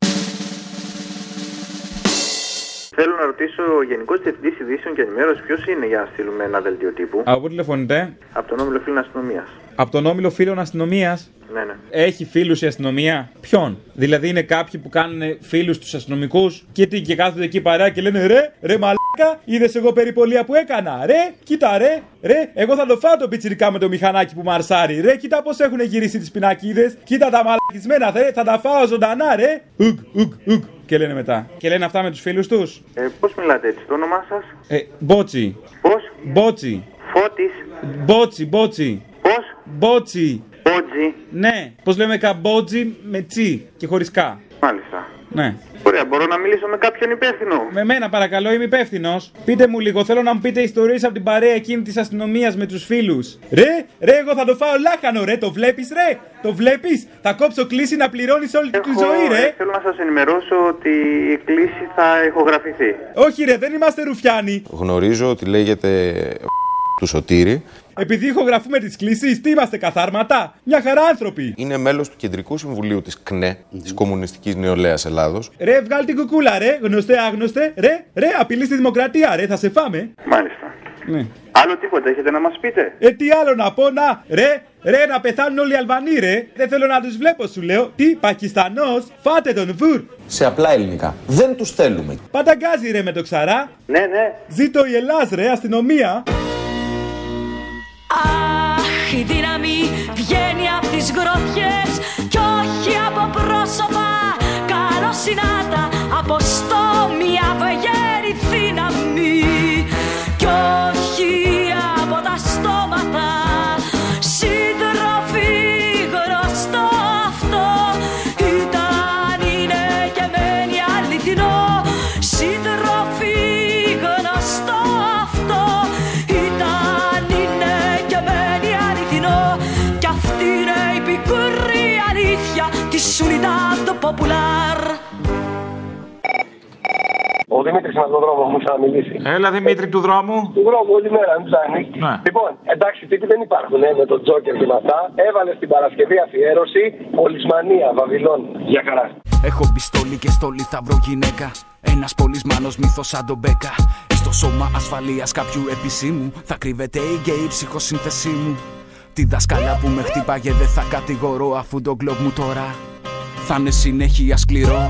Θέλω να ρωτήσω ο Γενικός Διευθυντής Ειδήσεων και Ενημέρωσης ποιος είναι για να στείλουμε ένα δελτίο τύπου. Από πού τηλεφωνείτε? Από τον όμιλο φίλων αστυνομίας. Από τον όμιλο φίλων αστυνομίας. Ναι, ναι. Έχει φίλους η αστυνομία. Ποιον? Δηλαδή είναι κάποιοι που κάνουν φίλους τους αστυνομικούς και τι και κάθονται εκεί παρέα και λένε ρε, ρε μαλάκα, είδες εγώ περιπολία που έκανα. Ρε, κοίτα ρε, ρε, εγώ θα το φάω το πιτσιρικά με το μηχανάκι που μαρσάρει. Ρε, κοίτα πώς έχουν γυρίσει τις πινακίδες. Κοίτα τα μαλακισμένα, ρε, θα τα φάω ζωντανά, ρε. Ουγ, ουγ, ουγ. Και λένε μετά. Και λένε αυτά με τους φίλους τους. Ε, πώς μιλάτε έτσι, το όνομά σας? Ε, Μπότσι. Πώς? Μπότσι. Φώτης. Μπότσι, Μπότσι. Πώς? Μπότσι. Μπότζι. Ναι, πώς λέμε καμπότζι με τσι και χωρίς κα. Μάλιστα. Ναι. Ωραία, μπορώ να μιλήσω με κάποιον υπεύθυνο? Με μένα παρακαλώ, είμαι υπεύθυνος. Πείτε μου λίγο, θέλω να μου πείτε ιστορίες από την παρέα εκείνη της αστυνομίας με τους φίλους. Ρε, ρε, εγώ θα το φάω λάχανο, ρε, το βλέπεις, ρε, το βλέπεις. Θα κόψω κλίση να πληρώνεις όλη Έχω, τη ζωή, ρε. Ε, θέλω να σας ενημερώσω ότι η κλίση θα ηχογραφηθεί. Όχι, ρε, δεν είμαστε ρουφιάνοι. Γνωρίζω ότι λέγεται του Σωτήρη. Επειδή ηχογραφούμε τις κλήσεις, τι είμαστε καθάρματα? Μια χαρά άνθρωποι. Είναι μέλος του Κεντρικού Συμβουλίου της ΚΝΕ, της Κομμουνιστικής Νεολαίας Ελλάδος. Ρε, βγάλ την κουκούλα, ρε, γνωστέ, άγνωστε. Ρε, ρε, απειλή στη δημοκρατία, ρε, θα σε φάμε. Μάλιστα. Ναι. Άλλο τίποτα έχετε να μας πείτε? Ε, τι άλλο να πω, να, ρε, ρε, να πεθάνουν όλοι οι Αλβανοί, ρε. Δεν θέλω να τους βλέπω, σου λέω. Τι, Πακιστανός, φάτε τον βουρ. Σε απλά ελληνικά. Δεν τους θέλουμε. Πανταγκάζει, ρε, με το ξαρά. Ναι, ναι. Ζήτω η Ελλάς, ρε, αστυνομία. Αχ, η δύναμη βγαίνει από τις γροθιές κι όχι από πρόσωπα καλοσυνάτα, από στόμη αυγέρη δύναμη κι όχι από τα στόματα σύντροφοι, γνωστό αυτό ήταν, είναι και μένει αληθινό. Σύντροφοι, γνωστό αυτό ήταν, είναι και μένει αληθινό. Κι αυτή είναι η πικρή αλήθεια της Unidad Popular. Ο Δημήτρης είναι από τον δρόμο, μου ξαναμιλήσει. Έλα, Δημήτρη, του δρόμου. Του δρόμου, όλη μέρα, μην ψάχνει. Ναι. Λοιπόν, εντάξει, τύποι δεν υπάρχουν ε, με τον Τζόκερ και με αυτά. Έβαλε στην Παρασκευή αφιέρωση Πολυσμανία, Βαβυλών. Για χαρά. Έχω πιστόλι και στόλι θα βρω γυναίκα. Ένας πολυσμάνος μύθος σαν τον Μπέκα. Στο σώμα ασφαλείας κάποιου επισήμου θα κρύβεται η γκέι ψυχοσύνθεσή μου. Τη δασκάλα που με χτύπαγε δεν θα κατηγορώ, αφού το γκλοπ μου τώρα θα είναι συνέχεια σκληρό.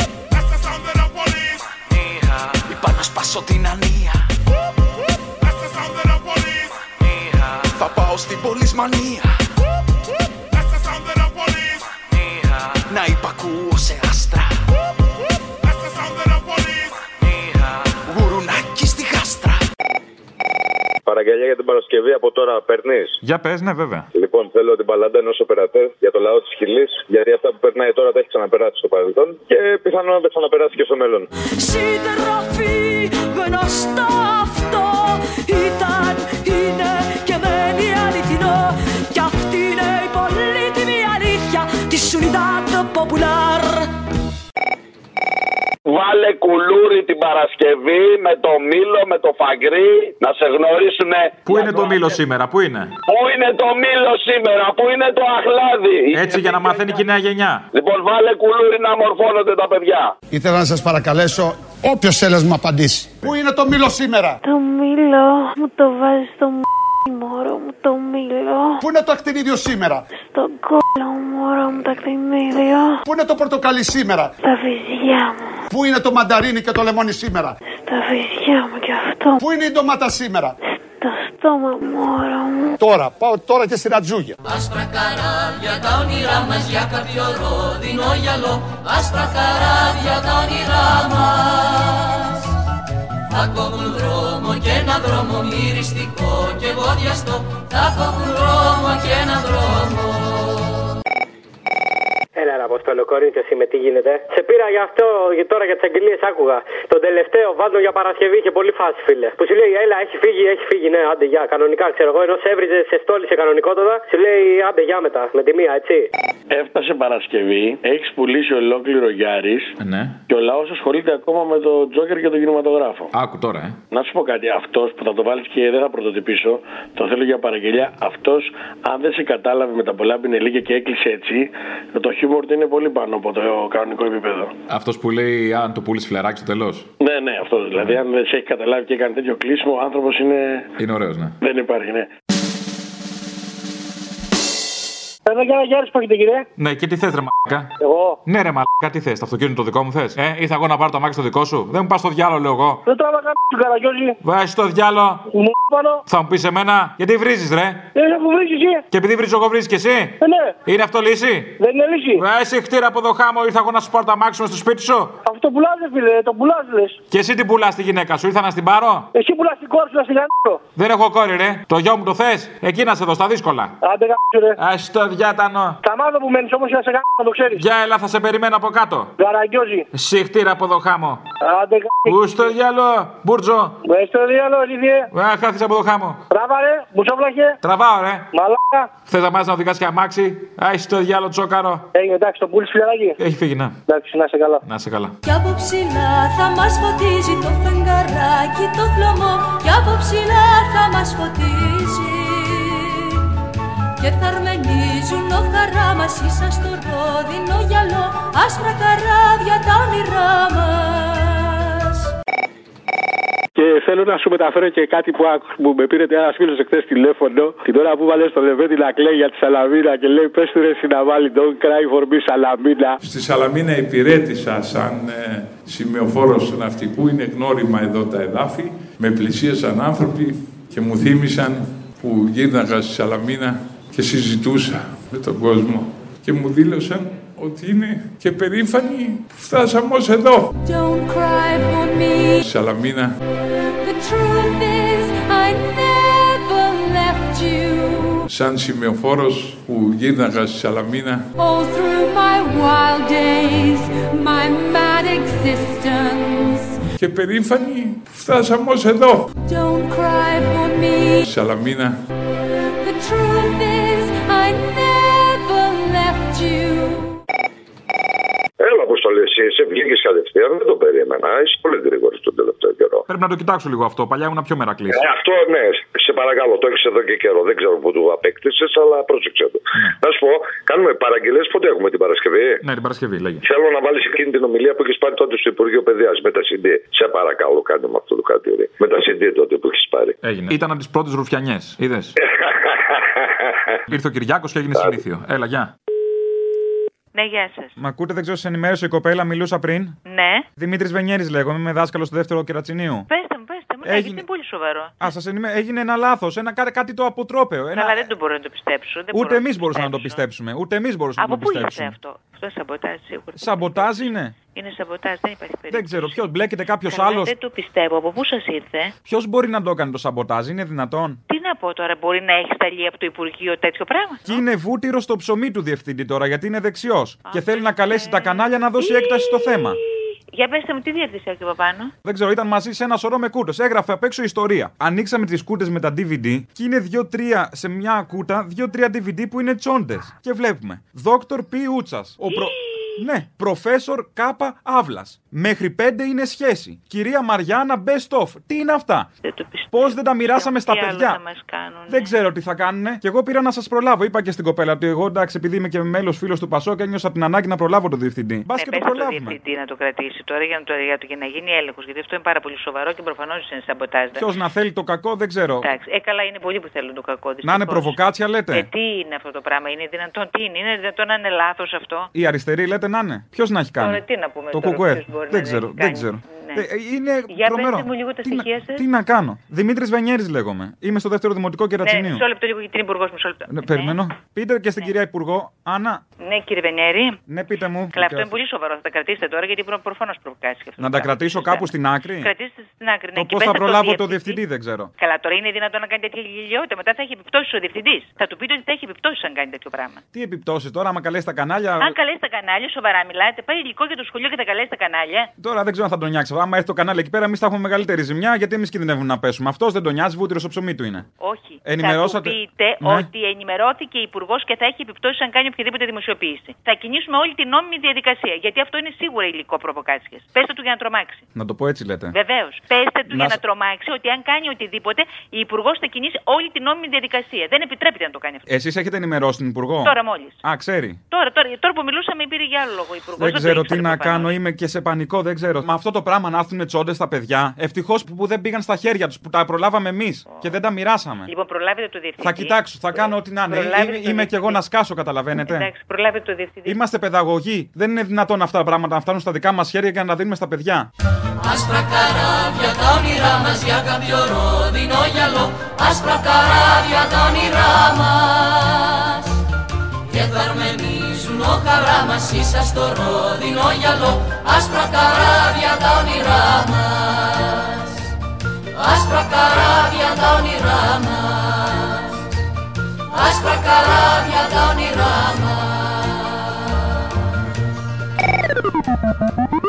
Είπα να σπάσω την ανία. Θα πάω στην πολυσμανία. Να υπακούω σε άστρα. Γουρουνάκι στη γάστρα. Παραγγελία για την Παρασκευή από τώρα παίρνεις? Για πες, ναι, βέβαια. Λοιπόν, θέλω την παλάντα ενός οπερατέρ για το λαό της Χιλής, γιατί αυτά που περνάει τώρα τα έχει ξαναπεράσει στο παρελθόν και πιθανόν να τα ξαναπεράσει και στο μέλλον. Σύντροφοι, γνωστό αυτό ήταν, είναι και μένει αληθινό. Κι αυτή είναι η πολύτιμη αλήθεια της Unidad Popular. Βάλε κουλούρι την Παρασκευή με το Μήλο, με το Φαγκρί, να σε γνωρίσουνε. Πού είναι το Μήλο σήμερα, πού είναι? Πού είναι το Μήλο σήμερα, πού είναι το Αχλάδι? Έτσι για να μαθαίνει και η νέα γενιά. Λοιπόν, βάλε κουλούρι να μορφώνονται τα παιδιά. Ήθελα να σας παρακαλέσω όποιος θέλει να μου απαντήσει. Πού είναι το Μήλο σήμερα? Το Μήλο μου το βάζει στο μ***, μωρό μου το Μήλο. Πού είναι το ακτινίδιο σήμερα? Στον κόλλο μου, μωρό μου το ακτινίδιο. Πού είναι το πορτοκαλί σήμερα? Στα βυζιά μου. Πού είναι το μανταρίνι και το λεμόνι σήμερα? Στα βυζιά μου κι αυτό. Πού είναι η ντομάτα σήμερα? Στο στόμα μου, μωρό μου. Τώρα, πάω τώρα και στην Ατζούγια. Άσπρα καράβια τα όνειρά μας για κάποιο ρόδινο γυαλό. Άσπρα καράβια τα όνειρά μας θα κόβουν δρόμο και ένα δρόμο μυριστικό και βόδιαστο. Θα κόβουν δρόμο και ένα δρόμο. Έλα ρε Αποστόλο, Κορίνθιος είμαι, τι γίνεται? Σε πήρα γι' αυτό τώρα για τις αγγελίες, άκουγα. Τον τελευταίο βάζω για Παρασκευή και πολύ φάση, φίλε. Που σου λέει, έλα, έχει φύγει, έχει φύγει, ναι, άντε γεια. Κανονικά, ξέρω εγώ, ενώ σε έβριζε, σε στόλισε κανονικότατα, σου λέει, άντε γεια μετά, με τη μία, έτσι. Έφτασε Παρασκευή, έχεις πουλήσει ολόκληρο Γιάρης, ναι. Και ο λαός ασχολείται ακόμα με το Τζόκερ και τον κινηματογράφο. Άκου τώρα, ε. Να σου πω κάτι, αυτός που θα το βάλεις και δεν θα πρωτοτυπήσω, το θέλω για παραγγελιά, αυτός, αν δεν σε κατάλαβε με τα πολλά πινελίκια και έκλεισε έτσι, το χιούμορ είναι πολύ πάνω από το κανονικό επίπεδο. Αυτός που λέει, αν το πουλήσει φλεράκι στο τέλος. Ναι, ναι, αυτό δηλαδή. Αν δεν σε έχει καταλάβει και έκανε τέτοιο κλείσιμο, ο άνθρωπος είναι. Είναι ωραίος, ναι. Δεν υπάρχει, ναι. Παίρνω για ένα Γιάρης που έχετε, κύριε. Ναι, και τι θες, ρε μαλάκα. Εγώ. Ναι, ρε μαλάκα, τι θες, το αυτοκίνητο το δικό μου θες. Ε, ήρθα εγώ να πάρω το αμάξι το δικό σου. Δεν μου πας στο διάλογο, λέω εγώ. Δεν τράβα κανένα του Καραγκιόζη. Βάζει το διάλογο. Μου πάνω. Θα μου πεις εμένα, γιατί βρίζεις, ρε. Δεν έχω βρίσει εσύ. Και επειδή βρίζω εγώ, βρίζεις και εσύ. Ε, ναι. Είναι αυτό λύση. Δεν είναι λύση. Βάζει χτύρα από εδώ χάμω, ήρθα εγώ να σου πάρω το αμάξι μου στο σπίτι σου. Αυτό πουλάζε, φίλε, το πουλάζε, λες. Και εσύ τι πουλάς τη γυναίκα σου, ήρθα να στην πάρω. Εσύ πουλάς την κόρη σου να στην κάνω. Δεν έχω κόρη, ρε. Το γιο μου το θες. Εκεί να σε δω στα δύσκολα. Άντε γάμισου, ρε. Ας το διάτανο. Τα μάθω που μένεις όμως για να σε κάνω, να το ξέρεις. Για έλα, θα σε περιμένω από κάτω. Καραγκιόζη. Συχτήρα από εδώ χάμω. Άντε γάμισου. Πού στο διάλο, Μπούρτζο. Πού στο διάλο, Λίδιε. Α, χάθεις από εδώ χάμω. Τράβα, ρε, μπουτσόφλαχε. Τραβάω, ρε. Μαλάκα. Θες να πας να οδηγάς και αμάξι. Α, στο διάλο, τσόκαρο. Έγινε, εντάξει, το πούλης φιλαράκι. Έχει φύγει, ναι. Εντάξει, να σε καλά. Να σε καλά. Κι από ψηλά θα μας φωτίζει το φεγγαράκι το χλωμό. Κι από ψηλά θα μας φωτίζει. Και θα αρμενίζουν ο χαρά μας ίσα στο ρόδινο γυαλό. Άσπρα καράβια τα όνειρά μας. Και θέλω να σου μεταφέρω και κάτι που, που με πήρε ένα φίλο εχθές τηλέφωνο. Την ώρα που βάλε στο Λεβέντη να κλαίει για τη Σαλαμίνα και λέει: πες του ρε να βάλει Don't cry for me Σαλαμίνα. Στη Σαλαμίνα υπηρέτησα σαν ε, σημειοφόρος του ναυτικού. Είναι γνώριμα εδώ τα εδάφη. Με πλησίασαν άνθρωποι και μου θύμισαν που γύρναγα στη Σαλαμίνα και συζητούσα με τον κόσμο. Και μου δήλωσαν ότι είναι και περήφανοι που φτάσαμε ως εδώ. Don't cry for me. Σαλαμίνα. The truth is I never left you. Σαν σημειοφόρος που γύρναγα στη Σαλαμίνα. All through my wild days, my mad existence. Και περήφανοι που φτάσαμε ως εδώ. Don't cry for me. Σαλαμίνα. The truth is I never left you. Έλα, Αποστολή, εσύ, εσύ βγήκες κατευθείαν, δεν το περίμενα. Είσαι πολύ γρήγορος τον τελευταίο καιρό. Πρέπει να το κοιτάξω λίγο αυτό. Παλιά ήμουν πιο μερακλής. Ε, αυτό ναι, σε παρακαλώ, το έχεις εδώ και καιρό. Δεν ξέρω πού το απέκτησες, αλλά πρόσεξε το. Ναι. Να σου πω, κάνουμε παραγγελίες πότε έχουμε την Παρασκευή. Ναι, την Παρασκευή, λέγει. Θέλω να βάλεις εκείνη την ομιλία που έχεις πάρει τότε στο Υπουργείο Παιδείας με τα σι ντι. Σε παρακαλώ, κάνε με αυτό το κάτι. Με τα σι ντι τότε που έχεις πάρει. Έγινε. Ήταν από τις πρώτες ρουφιανιές, είδες. Ήρθε ο Κυριάκος και έγινε συνήθιο. Έλα, γεια. Ναι, γεια σας. Μ' ακούτε, δεν ξέρω, σε ενημέρωσε η κοπέλα, μιλούσα πριν. Ναι. Δημήτρης Βενιέρης λέγομαι, είμαι δάσκαλος στο δεύτερο Κερατσινίου. Πέστε μου, πέστε μου, έγινε... είναι πολύ σοβαρό. Α, σας ενημέρωσε, έγινε ένα λάθος, ένα, κάτι, κάτι το αποτρόπαιο. Ένα... Αλλά δεν το μπορώ να το πιστέψω. Δεν Ούτε εμείς μπορούσαμε να το πιστέψουμε. Ούτε εμείς μπορούσαμε να το πιστέψουμε. Από πού ήρθε αυτό, αυτό σαμποτάζ σίγουρα. Σαμποτάζ είναι. Είναι σαμποτάζ, δεν υπάρχει περίπτωση. Δεν ξέρω, ποιος μπλέκεται, κάποιος άλλος. Δεν το πιστεύω, από πού σας ήρθε. Ποιος μπορεί να το έκανε το σαμποτάζ, είναι δυνατόν. Τι να πω τώρα, μπορεί να έχει σταλεί από το Υπουργείο τέτοιο πράγμα. Και είναι βούτυρο στο ψωμί του διευθυντή τώρα, γιατί είναι δεξιός. Και θέλει να καλέσει τα κανάλια να δώσει έκταση στο θέμα. Για πέστε μου, τι διεύθυνση έχει από πάνω. Δεν ξέρω, ήταν μαζί σε ένα σωρό με κούτες. Έγραφε απ' έξω ιστορία. Ανοίξαμε τις κούτες με τα ντι βι ντι και είναι δύο-τρία σε μια κούτα, δύο-τρία ντι βι ντι που είναι τσόντες. Και βλέπουμε. Δόκτωρ Π. Ούτσας. Ο προ... Ναι, προφέσορ Κάπα Αύλας. Μέχρι πέντε είναι σχέση. Κυρία Μαριάννα Best of. Τι είναι αυτά. Πώς δεν τα μοιράσαμε στα παιδιά. Δεν ξέρω τι θα κάνουνε. Και εγώ πήρα να σας προλάβω. Είπα και στην κοπέλα ότι εγώ εντάξει, επειδή είμαι και μέλος φίλος του Πασό και ένιωσα την ανάγκη να προλάβω τον διευθυντή. Μπας ε, και το προλάβουμε. Το διευθυντή να το κρατήσει τώρα για να, το, για, το, για να γίνει έλεγχος. Γιατί αυτό είναι πάρα πολύ σοβαρό και προφανώς είναι σαμποτάζ. Ποιος να θέλει το κακό δεν ξέρω. Εντάξει, ε, καλά είναι πολλοί που θέλουν το κακό. Δυστυχώς. Να είναι προβοκάτσια λέτε. Ε, τι είναι αυτό το πράγμα, είναι δυνατόν, τι είναι, είναι δυνατόν να είναι λάθος αυτό. Η αριστερή λέτε να είναι. Ποιος να έχει κάνει. Τώρα, τι να πούμε, το κουκουέ. Δεν ξέρω, δεν ξέρω. Ναι. Ε, είναι για τρομερό. πέστε μου λίγο τα στοιχεία σας. Τι να κάνω. Δημήτρης Βενιέρης λέγομαι. Είμαι στο δεύτερο δημοτικό Κερατσινίου. Ναι, μισό λεπτό λίγο γιατί είναι υπουργός, μισό λεπτό. Ναι, περιμένω. Πείτε και στην ναι. κυρία Υπουργό, Άννα. Ναι, κύριε Βενιέρη. Ναι, πείτε μου. Καλά, αυτό είναι πολύ σοβαρό. Θα τα κρατήσετε τώρα γιατί προφανώς προβοκάσει. Να τα κρατήσω κάπου στην άκρη. Κρατήστε στην άκρη. Το πώς θα προλάβω το διευθυντή δεν ξέρω. Καλά, τώρα είναι δυνατόν να κάνει τέτοια γελιότητα. Μετά θα έχει επιπτώσεις ο διευθυντής. Θα του πείτε ότι θα έχει επιπτώσεις αν κάνει τέτοιο πράγμα. Τι επιπτώσεις τώρα, άμα καλέσει τα κανάλια. Αν καλέσει τα κανάλια, σοβαρά μιλάτε. Πάει υλικό για το σχολείο και τα καλέσει τα κανάλια. Τώρα δεν ξέρω αν θα τον νιάξει. Άμα έρθει το κανάλι εκεί πέρα, εμείς θα έχουμε μεγαλύτερη ζημιά γιατί εμείς κινδυνεύουμε να πέσουμε. Αυτός δεν τον νοιάζει, βούτυρο στο ψωμί του είναι. Όχι. Ενημερώσατε. Θα του πείτε ναι. ότι ενημερώθηκε η υπουργός και θα έχει επιπτώσεις αν κάνει οποιαδήποτε δημοσιογραφία. δημοσιοποίηση. Θα κινήσουμε όλη την νόμιμη διαδικασία. Γιατί αυτό είναι σίγουρα υλικό προβοκάτσιας. Πέστε του για να τρομάξει. Να το πω έτσι λέτε. Βεβαίως. Πέστε του να... για να τρομάξει ότι αν κάνει οτιδήποτε, η Υπουργός θα κινήσει όλη την νόμιμη διαδικασία. Δεν επιτρέπεται να το κάνει αυτό. Εσείς έχετε ενημερώσει την Υπουργό? Τώρα μόλις. Α, ξέρει. Τώρα, τώρα, τώρα που μιλούσαμε πήρε για άλλο λόγο Υπουργός. Δεν, δεν ξέρω τι να κάνω, είμαι και σε πανικό, δεν ξέρω. Με αυτό το πράγμα να έρθουν τσόντες στα παιδιά, ευτυχώς που, που δεν πήγαν στα χέρια τους, που τα προλάβαμε εμείς oh. και δεν τα μοιράσαμε. Λοιπόν, προλάβετε το διευθυντή. Θα κοιτάξω, θα κάνω ό,τι να είναι. Είμαι κι εγώ να σκάσω, καταλαβαίνετε. Εντάξει, προλάβετε το διευθυντή. Είμαστε παιδαγωγοί. Δεν είναι δυνατόν αυτά τα πράγματα να φτάνουν στα δικά μας χέρια και να τα δίνουμε στα παιδιά. Άσπρα καράβια τα όνειρά μας για κάποιο ρόδινο γυαλό. Άσπρα καράβια τα όνειρά μας και θα αρμενίζουν ο χαρά μας ίσα στο ρόδινο γυαλό. Άσπρα καράβια τα όνειρά μας. Άσπρα καράβια τα όνειρά μας. Άσπρα καράβια τα όνειρά μας.